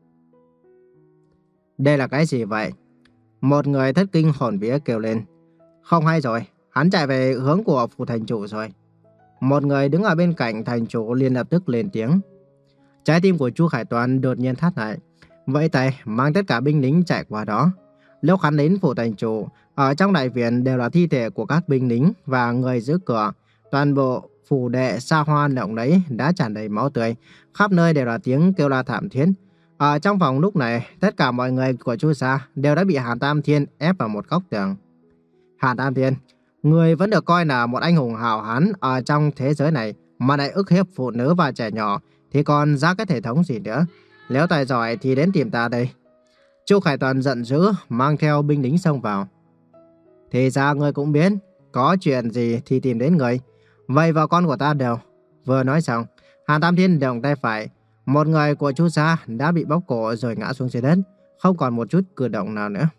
Đây là cái gì vậy? Một người thất kinh hồn vía kêu lên. Không hay rồi, hắn chạy về hướng của phủ thành chủ rồi. Một người đứng ở bên cạnh thành chủ liền lập tức lên tiếng. Trái tim của Chu Khải Toàn đột nhiên thắt lại, vẫy tay mang tất cả binh lính chạy qua đó. Lúc hắn đến phủ thành chủ, ở trong đại viện đều là thi thể của các binh lính và người giữ cửa. Toàn bộ phủ đệ xa hoa lộng lẫy đã tràn đầy máu tươi, khắp nơi đều là tiếng kêu la thảm thiết. Ở trong phòng lúc này, tất cả mọi người của Chu gia đều đã bị Hàn Tam Thiên ép vào một góc tường. Hàn Tam Thiên, người vẫn được coi là một anh hùng hào hán ở trong thế giới này, mà lại ức hiếp phụ nữ và trẻ nhỏ, thì còn ra cái thể thống gì nữa? Nếu tài giỏi thì đến tìm ta đây. Chu Khải Toàn giận dữ, mang theo binh lính xông vào. Thì ra ngươi cũng biết, có chuyện gì thì tìm đến người. Vậy vợ con của ta đâu? Vừa nói xong, Hàn Tam Thiên động tay phải. Một người của Chu gia đã bị bóp cổ rồi ngã xuống dưới đất, không còn một chút cử động nào nữa.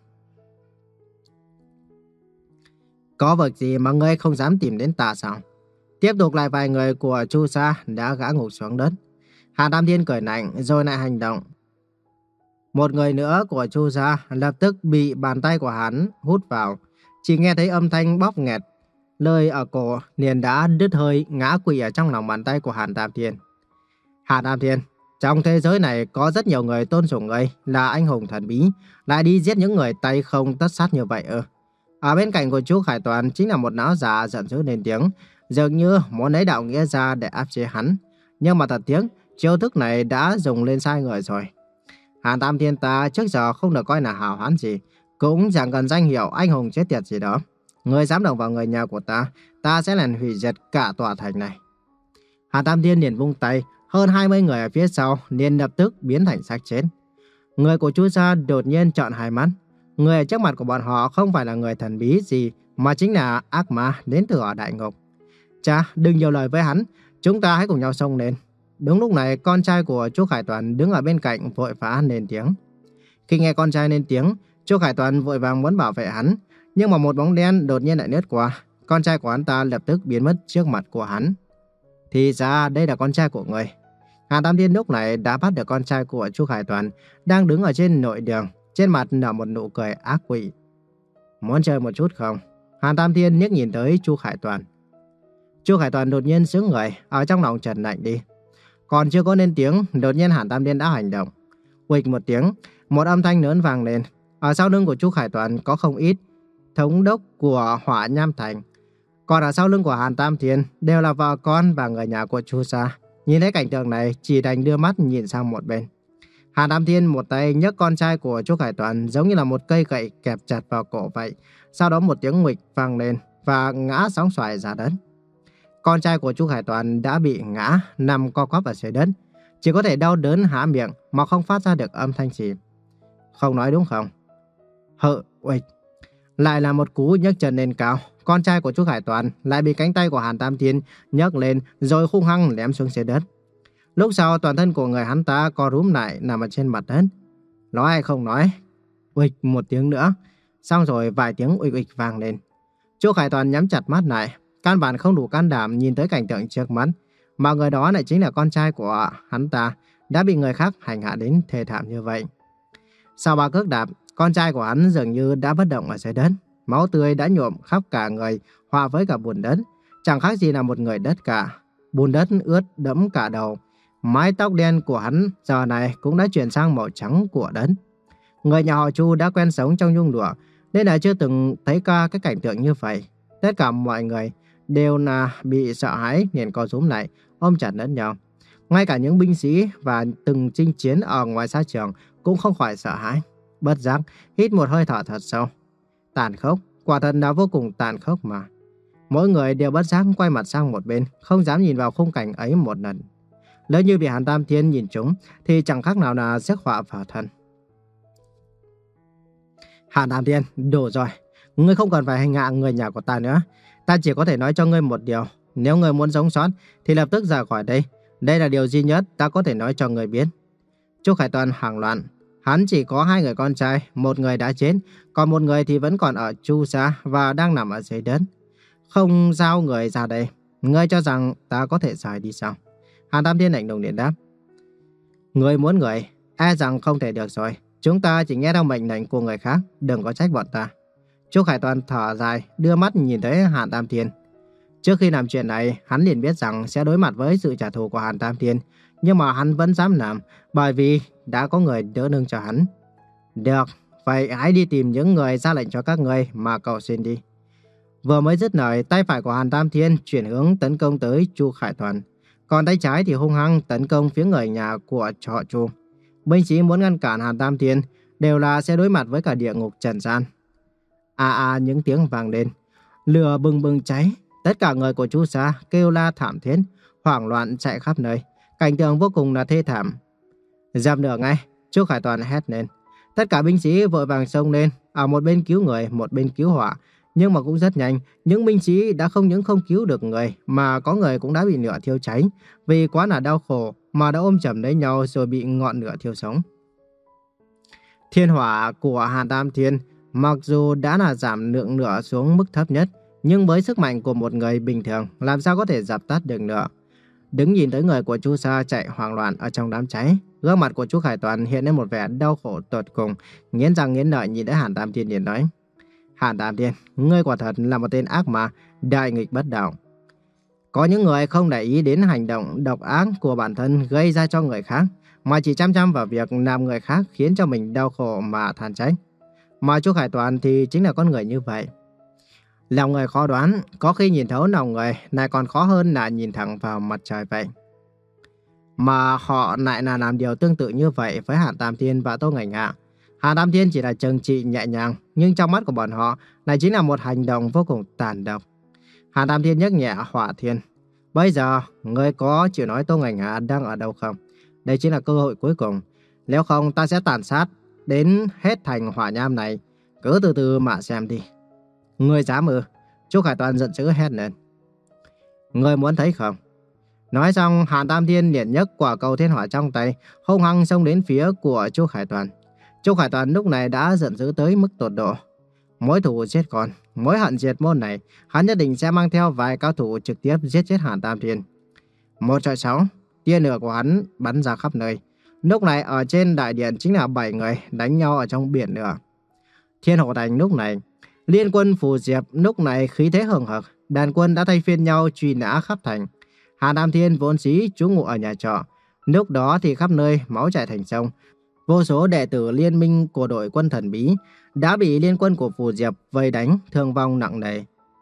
Có việc gì mà ngươi không dám tìm đến ta sao? Tiếp tục lại vài người của Chu gia đã gã ngục xuống đất. Hàn Tam Thiên cười lạnh rồi lại hành động. Một người nữa của Chu gia lập tức bị bàn tay của hắn hút vào. Chỉ nghe thấy âm thanh bóp nghẹt, lời ở cổ liền đã đứt hơi ngã quỵ ở trong lòng bàn tay của Hàn Tam Thiên. Hàn Tam Thiên, trong thế giới này có rất nhiều người tôn sùng ngươi là anh hùng thần bí, lại đi giết những người tay không tất sát như vậy ư? Ở bên cạnh của chú Khải Toàn chính là một lão già giận dữ lên tiếng, dường như muốn lấy đạo nghĩa ra để áp chế hắn. Nhưng mà thật tiếc, chiêu thức này đã dùng lên sai người rồi. Hàn Tam Thiên ta trước giờ không được coi là hảo hán gì, cũng chẳng cần danh hiệu anh hùng chết tiệt gì đó. Người dám động vào người nhà của ta, ta sẽ làm hủy diệt cả tòa thành này. Hàn Tam Thiên liền vung tay, hơn hai mươi người ở phía sau liền lập tức biến thành xác chết. Người của Chu gia đột nhiên trợn hai mắt. Người ở trước mặt của bọn họ không phải là người thần bí gì, mà chính là ác ma đến từ ở đại ngục. Cha, đừng nhiều lời với hắn, chúng ta hãy cùng nhau xông lên. Đúng lúc này, con trai của Chu Khải Toàn đứng ở bên cạnh vội vã lên tiếng. Khi nghe con trai lên tiếng, Chu Khải Toàn vội vàng muốn bảo vệ hắn, nhưng mà một bóng đen đột nhiên lại lướt qua. Con trai của hắn ta lập tức biến mất trước mặt của hắn. Thì ra đây là con trai của người. Hàn Tam Thiên lúc này đã bắt được con trai của Chu Khải Toàn đang đứng ở trên nội đường, trên mặt nở một nụ cười ác quỷ. Muốn chơi một chút không? Hàn Tam Thiên liếc nhìn tới Chu Khải Toàn. Chu Khải Toàn đột nhiên sững người, ở trong lòng trần lạnh đi. Còn chưa có lên tiếng, đột nhiên Hàn Tam Thiên đã hành động. Uịch một tiếng, một âm thanh lớn vang lên. Ở sau lưng của Chu Khải Toàn có không ít thống đốc của Hỏa Nham Thành. Còn ở sau lưng của Hàn Tam Thiên đều là vợ con và người nhà của Chu gia. Nhìn thấy cảnh tượng này, chỉ đành đưa mắt nhìn sang một bên. Hàn Tam Thiên một tay nhấc con trai của Chu Khải Toàn giống như là một cây gậy kẹp chặt vào cổ vậy. Sau đó một tiếng nguịch vang lên và ngã sóng xoài ra đất. Con trai của Chu Khải Toàn đã bị ngã, nằm co quắp ở dưới đất, chỉ có thể đau đớn há miệng mà không phát ra được âm thanh gì. Không nói đúng không? Hự, uịch. Lại là một cú nhấc chân lên cao. Con trai của Chu Khải Toàn lại bị cánh tay của Hàn Tam Thiên nhấc lên rồi hung hăng ném xuống dưới đất. Lúc sau toàn thân của người hắn ta co rúm lại nằm ở trên mặt đất. Nói hay không nói? Uịch một tiếng nữa. Xong rồi vài tiếng uịch uịch vang lên. Chu Khải Toàn nhắm chặt mắt lại, căn bản không đủ can đảm nhìn tới cảnh tượng trước mắt, mà người đó lại chính là con trai của hắn ta đã bị người khác hành hạ đến thê thảm như vậy. Sau ba cước đạp, con trai của hắn dường như đã bất động ở dưới đất. Máu tươi đã nhuộm khắp cả người, hòa với cả bùn đất, chẳng khác gì là một người đất cả. Bùn đất ướt đẫm cả đầu. Mái tóc đen của hắn giờ này cũng đã chuyển sang màu trắng của đất. Người nhà họ Chu đã quen sống trong nhung lụa, nên là chưa từng thấy qua cái cảnh tượng như vậy. Tất cả mọi người đều là bị sợ hãi liền co rúm lại, ôm chặt lẫn nhau. Ngay cả những binh sĩ và từng chinh chiến ở ngoài xa trường cũng không khỏi sợ hãi. Bất giác hít một hơi thở thật sâu. Tàn khốc, quả thật là vô cùng tàn khốc mà. Mỗi người đều bất giác quay mặt sang một bên, không dám nhìn vào khung cảnh ấy một lần. Nếu như bị Hàn Tam Thiên nhìn chúng thì chẳng khác nào là rước họa vào thân. Hàn Tam Thiên, đủ rồi. Ngươi không cần phải hành hạ người nhà của ta nữa. Ta chỉ có thể nói cho ngươi một điều. Nếu ngươi muốn sống sót thì lập tức rời khỏi đây. Đây là điều duy nhất ta có thể nói cho ngươi biết. Chu Khải Toàn hoảng loạn. Hắn chỉ có hai người con trai, một người đã chết, còn một người thì vẫn còn ở Chu gia và đang nằm ở dưới đất. Không giao người ra đây. Ngươi cho rằng ta có thể rời đi sao? Hàn Tam Thiên lạnh lùng điện đáp. Ngươi muốn người, e rằng không thể được rồi. Chúng ta chỉ nghe theo mệnh lệnh của người khác, đừng có trách bọn ta. Chu Khải Toàn thở dài, đưa mắt nhìn tới Hàn Tam Thiên. Trước khi làm chuyện này, hắn liền biết rằng sẽ đối mặt với sự trả thù của Hàn Tam Thiên, nhưng mà hắn vẫn dám làm, bởi vì đã có người đỡ lưng cho hắn. Được, vậy hãy đi tìm những người ra lệnh cho các ngươi mà cầu xin đi. Vừa mới dứt lời, tay phải của Hàn Tam Thiên chuyển hướng tấn công tới Chu Khải Toàn, còn tay trái thì hung hăng tấn công phía người nhà của họ Chu. Binh sĩ muốn ngăn cản Hàn Tam Thiên đều là sẽ đối mặt với cả địa ngục trần gian. À à những tiếng vang lên, lửa bừng bừng cháy, tất cả người của Chu gia kêu la thảm thiết, hoảng loạn chạy khắp nơi, cảnh tượng vô cùng là thê thảm. Dập lửa ngay, Chu Khải Toàn hét lên. Tất cả binh sĩ vội vàng xông lên, ở một bên cứu người, một bên cứu hỏa, Nhưng mà cũng rất nhanh, những binh sĩ đã không những không cứu được người, mà có người cũng đã bị lửa thiêu cháy, vì quá là đau khổ mà đã ôm chầm lấy nhau rồi bị ngọn lửa thiêu sống. Thiên hỏa của Hàn Tam Thiên mặc dù đã là giảm lượng lửa xuống mức thấp nhất, nhưng với sức mạnh của một người bình thường làm sao có thể dập tắt được lửa. Đứng nhìn tới người của Chu Sa chạy hoảng loạn ở trong đám cháy, gương mặt của Chu Khải Toàn hiện lên một vẻ đau khổ tột cùng, nghiến răng nghiến lợi nhìn tới Hàn Tam Thiên liền nói: Hàn Tam Thiên, ngươi quả thật là một tên ác ma, đại nghịch bất đạo. Có những người không để ý đến hành động độc ác của bản thân gây ra cho người khác, mà chỉ chăm chăm vào việc làm người khác khiến cho mình đau khổ mà than trách. Mà Chu Khải Toàn thì chính là con người như vậy. Lòng người khó đoán, có khi nhìn thấu lòng người lại còn khó hơn là nhìn thẳng vào mặt trời vậy. Mà họ lại là làm điều tương tự như vậy với Hàn Tam Thiên và Tô Ngải Ngạ. Hàn Tam Thiên chỉ là trừng trị nhẹ nhàng, nhưng trong mắt của bọn họ lại chính là một hành động vô cùng tàn độc. Hàn Tam Thiên nhấc nhẹ Hỏa Thiên: Bây giờ, ngươi có chịu nói Tô Ngải Ngạ đang ở đâu không? Đây chính là cơ hội cuối cùng. Nếu không ta sẽ tàn sát đến hết thành Hỏa Nham này. Cứ từ từ mà xem đi. Ngươi dám ư? Chu Khải Toàn giận dữ hét lên. Ngươi muốn thấy không? Nói xong, Hàn Tam Thiên liền nhấc quả cầu thiên hỏa trong tay, hung hăng xông đến phía của Chu Khải Toàn. Chu Khải Toàn lúc này đã giận dữ tới mức tột độ. Mối thù giết con, mối hận diệt môn này, hắn nhất định sẽ mang theo vài cao thủ trực tiếp giết chết Hàn Tam Thiên. Một trọi sáu, tia lửa của hắn bắn ra khắp nơi. Lúc này ở trên đại điện chính là bảy người đánh nhau ở trong biển lửa. Thiên Hổ Thành lúc này, liên quân Phù Diệp lúc này khí thế hừng hực, đàn quân đã thay phiên nhau truy nã khắp thành. Hàn Tam Thiên vốn dĩ trú ngụ ở nhà trọ, lúc đó thì khắp nơi máu chảy thành sông. Vô số đệ tử liên minh của đội quân thần bí đã bị liên quân của Phù Diệp vây đánh, thương vong nặng nề.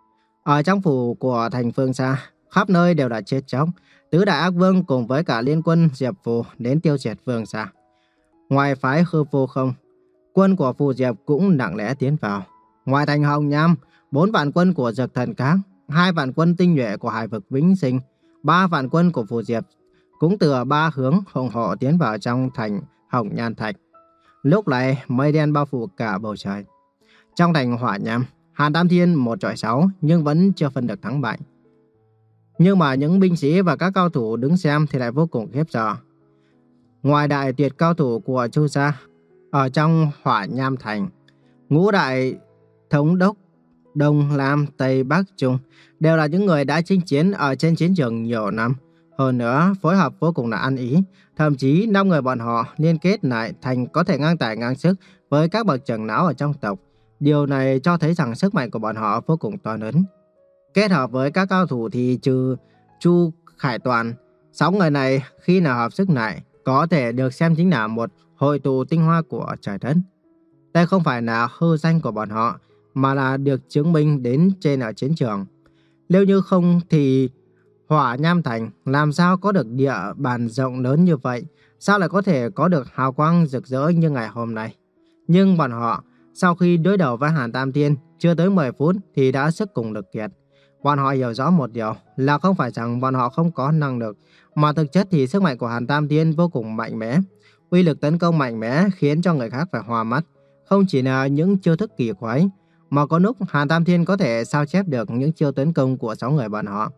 Ở trong phủ của thành Phương Xa, khắp nơi đều đã chết chóc. Tứ đại ác vương cùng với cả liên quân Diệp Phù đến tiêu diệt Phương Xa. Ngoài phái Hư Vô Không, quân của Phù Diệp cũng lặng lẽ tiến vào. Ngoài thành Hồng Nham, bốn vạn quân của Dược Thần Các, hai vạn quân tinh nhuệ của Hải Vực Vĩnh Sinh, ba vạn quân của Phù Diệp cũng từ ba hướng hùng hổ tiến vào trong thành Hồng Nhan Thạch. Lúc này mây đen bao phủ cả bầu trời. Trong thành Hỏa Nham, Hàn Tam Thiên một trọi sáu nhưng vẫn chưa phân được thắng bại. Nhưng mà những binh sĩ và các cao thủ đứng xem thì lại vô cùng khiếp sợ. Ngoài đại tuyệt cao thủ của Chu Gia, ở trong Hỏa Nham Thành, ngũ đại thống đốc Đông, Nam, Tây, Bắc, Trung đều là những người đã chinh chiến ở trên chiến trường nhiều năm. Hơn nữa, phối hợp vô cùng là ăn ý. Thậm chí, năm người bọn họ liên kết lại thành có thể ngang tài ngang sức với các bậc trưởng lão ở trong tộc. Điều này cho thấy rằng sức mạnh của bọn họ vô cùng to lớn. Kết hợp với các cao thủ thì trừ Chu Khải Toàn, sáu người này khi nào hợp sức lại có thể được xem chính là một hội tụ tinh hoa của trời đất. Đây không phải là hư danh của bọn họ, mà là được chứng minh đến trên ở chiến trường. Nếu như không thì Hỏa Nham Thành làm sao có được địa bàn rộng lớn như vậy, sao lại có thể có được hào quang rực rỡ như ngày hôm nay. Nhưng bọn họ sau khi đối đầu với Hàn Tam Thiên chưa tới mười phút thì đã sức cùng lực kiệt. Bọn họ hiểu rõ một điều là không phải rằng bọn họ không có năng lực, mà thực chất thì sức mạnh của Hàn Tam Thiên vô cùng mạnh mẽ. Uy lực tấn công mạnh mẽ khiến cho người khác phải hoa mắt. Không chỉ là những chiêu thức kỳ quái, mà có lúc Hàn Tam Thiên có thể sao chép được những chiêu tấn công của sáu người bọn họ.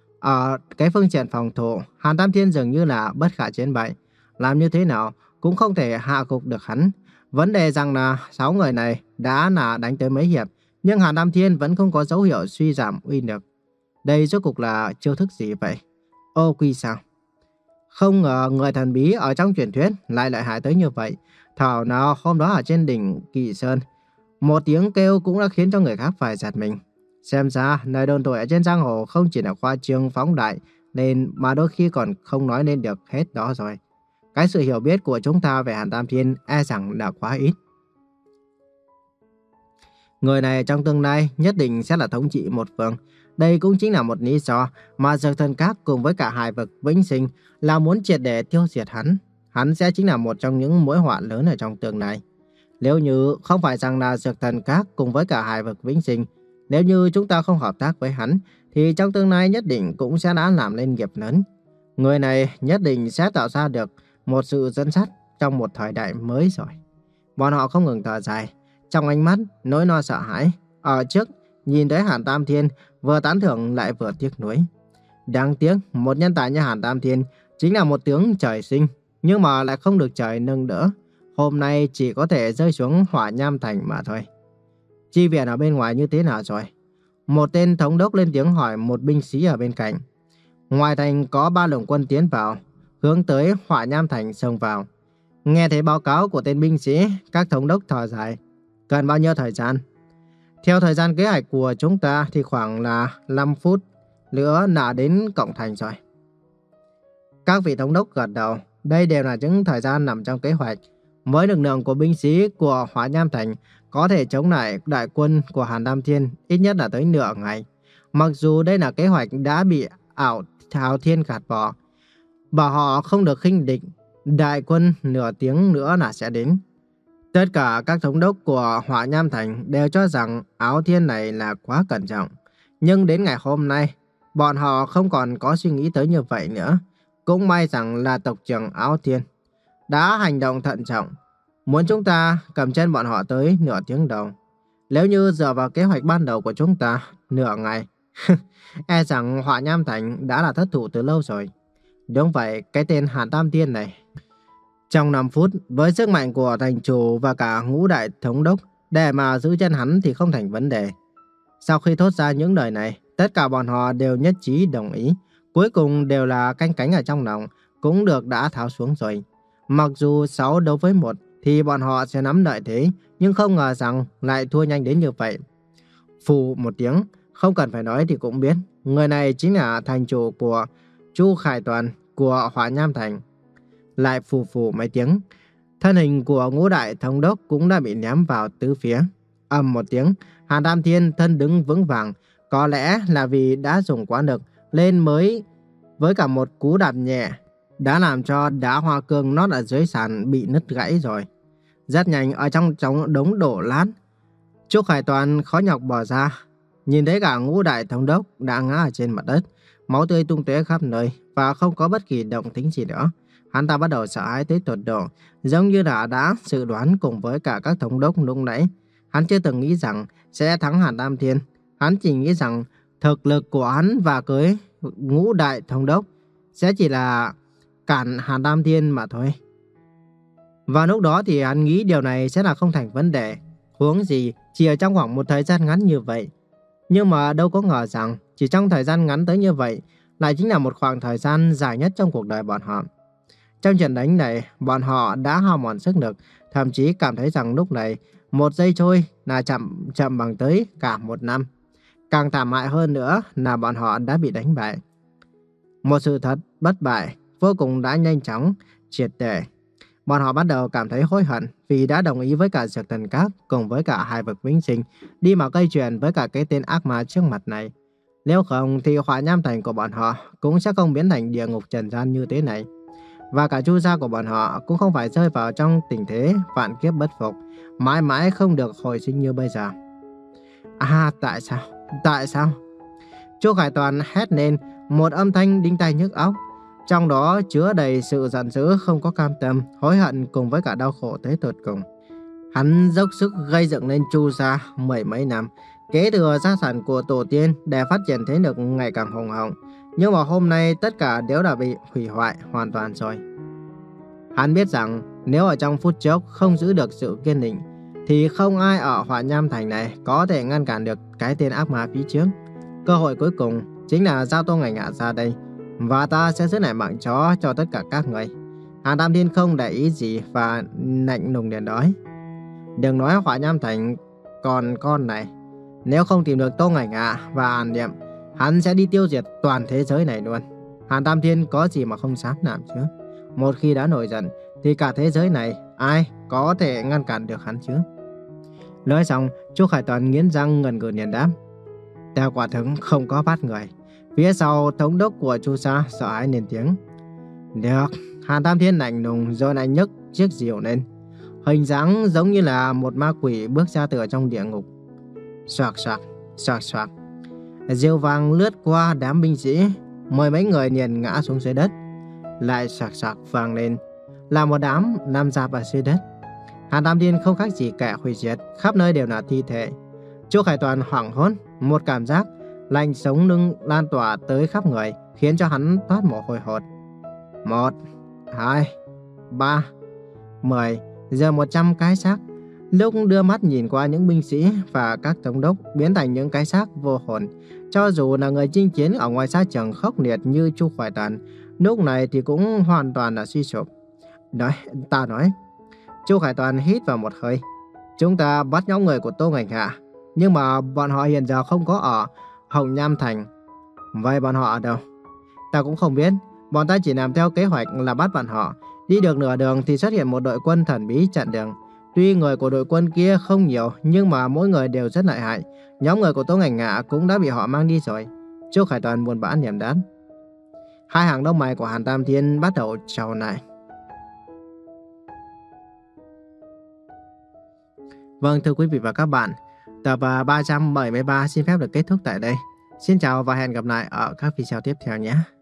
Ở cái phương diện phòng thủ, Hàn Tam Thiên dường như là bất khả chiến bại. Làm như thế nào cũng không thể hạ gục được hắn. Vấn đề rằng là sáu người này đã là đánh tới mấy hiệp, nhưng Hàn Tam Thiên vẫn không có dấu hiệu suy giảm uy lực. Đây rốt cuộc là chiêu thức gì vậy? Ô quy sao? Không ngờ người thần bí ở trong truyền thuyết lại lợi hại tới như vậy. Thảo nào hôm đó ở trên đỉnh Kỳ Sơn, một tiếng kêu cũng đã khiến cho người khác phải giật mình. Xem ra lời đồn thổi ở trên giang hồ không chỉ là khoa trương phóng đại, nên mà đôi khi còn không nói lên được hết đó rồi. Cái sự hiểu biết của chúng ta về Hàn Tam Thiên e rằng là quá ít. Người này trong tương lai nhất định sẽ là thống trị một phương. Đây cũng chính là một lý do mà Dược Thần Các cùng với cả Hải Vực Vĩnh Sinh là muốn triệt để tiêu diệt hắn. Hắn sẽ chính là một trong những mối họa lớn ở trong tương lai. Nếu như không phải rằng là Dược Thần Các cùng với cả Hải Vực Vĩnh Sinh, nếu như chúng ta không hợp tác với hắn, thì trong tương lai nhất định cũng sẽ đã làm lên nghiệp lớn. Người này nhất định sẽ tạo ra được một sự dẫn dắt trong một thời đại mới rồi. Bọn họ không ngừng thở dài, trong ánh mắt nỗi lo sợ hãi. Ở trước nhìn thấy Hàn Tam Thiên, vừa tán thưởng lại vừa tiếc nuối. Đáng tiếc, một nhân tài như Hàn Tam Thiên chính là một tướng trời sinh, nhưng mà lại không được trời nâng đỡ. Hôm nay chỉ có thể rơi xuống Hỏa Nham Thành mà thôi. Chi viện ở bên ngoài như thế nào rồi? Một tên thống đốc lên tiếng hỏi một binh sĩ ở bên cạnh. Ngoài thành có ba lồng quân tiến vào, hướng tới Hỏa Nham Thành xông vào. Nghe thấy báo cáo của tên binh sĩ, các thống đốc thở dài. Cần bao nhiêu thời gian? Theo thời gian kế hoạch của chúng ta thì khoảng là năm phút nữa là đến cổng thành rồi. Các vị thống đốc gật đầu. Đây đều là những thời gian nằm trong kế hoạch. Với lực lượng của binh sĩ của Hỏa Nham Thành có thể chống lại đại quân của Hàn Tam Thiên ít nhất là tới nửa ngày. Mặc dù đây là kế hoạch đã bị ảo Thảo Thiên gạt bỏ, bảo họ không được khinh địch, đại quân nửa tiếng nữa là sẽ đến. Tất cả các thống đốc của Hỏa Nham Thành đều cho rằng Áo Thiên này là quá cẩn trọng. Nhưng đến ngày hôm nay, bọn họ không còn có suy nghĩ tới như vậy nữa. Cũng may rằng là tộc trưởng Áo Thiên đã hành động thận trọng, muốn chúng ta cầm chân bọn họ tới nửa tiếng đầu. Nếu như dựa vào kế hoạch ban đầu của chúng ta, nửa ngày, e rằng Hỏa Nham Thành đã là thất thủ từ lâu rồi. Đúng vậy, cái tên Hàn Tam Thiên này. Trong năm phút, với sức mạnh của thành chủ và cả ngũ đại thống đốc, để mà giữ chân hắn thì không thành vấn đề. Sau khi thốt ra những lời này, tất cả bọn họ đều nhất trí đồng ý. Cuối cùng đều là canh cánh ở trong lòng, cũng được đã tháo xuống rồi. Mặc dù sáu đấu với một thì bọn họ sẽ nắm lợi thế, nhưng không ngờ rằng lại thua nhanh đến như vậy. Phù một tiếng, không cần phải nói thì cũng biết, người này chính là thành chủ của Chu Khải Toàn của Hỏa Nham Thành. Lại phù phù mấy tiếng, thân hình của ngũ đại thống đốc cũng đã bị ném vào tứ phía. Ầm một tiếng, Hàn Tam Thiên thân đứng vững vàng, có lẽ là vì đã dùng quá lực lên mới với cả một cú đạp nhẹ đã làm cho đá hoa cương nót ở dưới sàn bị nứt gãy rồi. Rất nhanh ở trong trong đống đổ lát, Chu Khải Toàn khó nhọc bò ra, nhìn thấy cả ngũ đại thống đốc đã ngã ở trên mặt đất, máu tươi tung tóe khắp nơi và không có bất kỳ động tĩnh gì nữa. Hắn ta bắt đầu sợ hãi tới tột độ, giống như là đã dự đoán cùng với cả các thống đốc lúc nãy. Hắn chưa từng nghĩ rằng sẽ thắng Hàn Tam Thiên. Hắn chỉ nghĩ rằng thực lực của hắn và cưới ngũ đại thống đốc sẽ chỉ là cản Hàn Tam Thiên mà thôi. Và lúc đó thì hắn nghĩ điều này sẽ là không thành vấn đề. Huống gì chỉ ở trong khoảng một thời gian ngắn như vậy. Nhưng mà đâu có ngờ rằng chỉ trong thời gian ngắn tới như vậy lại chính là một khoảng thời gian dài nhất trong cuộc đời bọn họ. Trong trận đánh này, bọn họ đã hao mòn sức lực, thậm chí cảm thấy rằng lúc này một giây trôi là chậm chậm bằng tới cả một năm. Càng thảm hại hơn nữa là bọn họ đã bị đánh bại. Một sự thật bất bại vô cùng đã nhanh chóng triệt để. Bọn họ bắt đầu cảm thấy hối hận vì đã đồng ý với cả Dược Thần Các cùng với cả hai vực vĩnh sinh đi mà gây chuyện với cả cái tên ác ma trước mặt này. Nếu không thì Hỏa Nham Thành của bọn họ cũng sẽ không biến thành địa ngục trần gian như thế này. Và cả Chu gia của bọn họ cũng không phải rơi vào trong tình thế vạn kiếp bất phục, mãi mãi không được hồi sinh như bây giờ. À, tại sao? Tại sao? Chu Khải Toàn hét lên một âm thanh đinh tai nhức óc, trong đó chứa đầy sự giận dữ, không có cam tâm, hối hận cùng với cả đau khổ tới tột cùng. Hắn dốc sức gây dựng lên Chu gia mười mấy năm, kế thừa gia sản của tổ tiên để phát triển thế lực ngày càng hùng hậu. Nhưng mà hôm nay tất cả đều đã bị hủy hoại hoàn toàn rồi. Hắn biết rằng nếu ở trong phút chốc không giữ được sự kiên định thì không ai ở Hỏa Nham Thành này có thể ngăn cản được cái tên ác ma phía trước. Cơ hội cuối cùng chính là giao Tô Ngải Ngạ ra đây, và ta sẽ giữ lại mạng chó cho tất cả các người. Hàn Tam Thiên không để ý gì và lạnh lùng liền nói: đừng nói Hỏa Nham Thành còn con này, nếu không tìm được Tô Ngải Ngạ và Hàn Niệm, hắn sẽ đi tiêu diệt toàn thế giới này luôn. Hàn Tam Thiên có gì mà không dám làm chứ? Một khi đã nổi giận thì cả thế giới này ai có thể ngăn cản được hắn chứ? Nói xong, Chu Khải Toàn nghiến răng ngần ngừ liền đáp: ta quả thực không có bắt người. Phía sau thống đốc của Chu gia sợ hãi lên tiếng: được. Hàn Tam Thiên lạnh lùng rồi lại nhấc chiếc diều lên, hình dáng giống như là một ma quỷ bước ra từ trong địa ngục. Xoạc xoạc, xoạc xoạc, diều vàng lướt qua đám binh sĩ, mười mấy người liền ngã xuống dưới đất. Lại xoạc xoạc vang lên, là một đám nằm rạp ở dưới đất. Hàn Tam Thiên không khác gì kẻ hủy diệt, khắp nơi đều là thi thể. Chu Khải Toàn hoảng hốt, Một cảm giác lạnh sống lưng lan tỏa tới khắp người, khiến cho hắn toát mồ hôi hột. Một, hai, ba, mười, giờ một trăm cái xác. Lúc đưa mắt nhìn qua những binh sĩ và các thống đốc biến thành những cái xác vô hồn, cho dù là người chinh chiến ở ngoài xa trường khốc liệt như Chu Khải Toàn, lúc này thì cũng hoàn toàn là suy sụp. Nói, ta nói. Chu Khải Toàn hít vào một hơi. Chúng ta bắt nhóm người của Tô Ngành Hạ, nhưng mà bọn họ hiện giờ không có ở Hồng Nham Thành. Vậy bọn họ ở đâu? Ta cũng không biết. Bọn ta chỉ làm theo kế hoạch là bắt bọn họ. Đi được nửa đường thì xuất hiện một đội quân thần bí chặn đường. Tuy người của đội quân kia không nhiều, nhưng mà mỗi người đều rất lợi hại. Nhóm người của Tô Ngành Hạ cũng đã bị họ mang đi rồi. Chu Khải Toàn buồn bã niệm đán. Hai hàng lông mày của Hàn Tam Thiên bắt đầu trao lại. Vâng, thưa quý vị và các bạn, tập ba trăm bảy mươi ba xin phép được kết thúc tại đây. Xin chào và hẹn gặp lại ở các video tiếp theo nhé.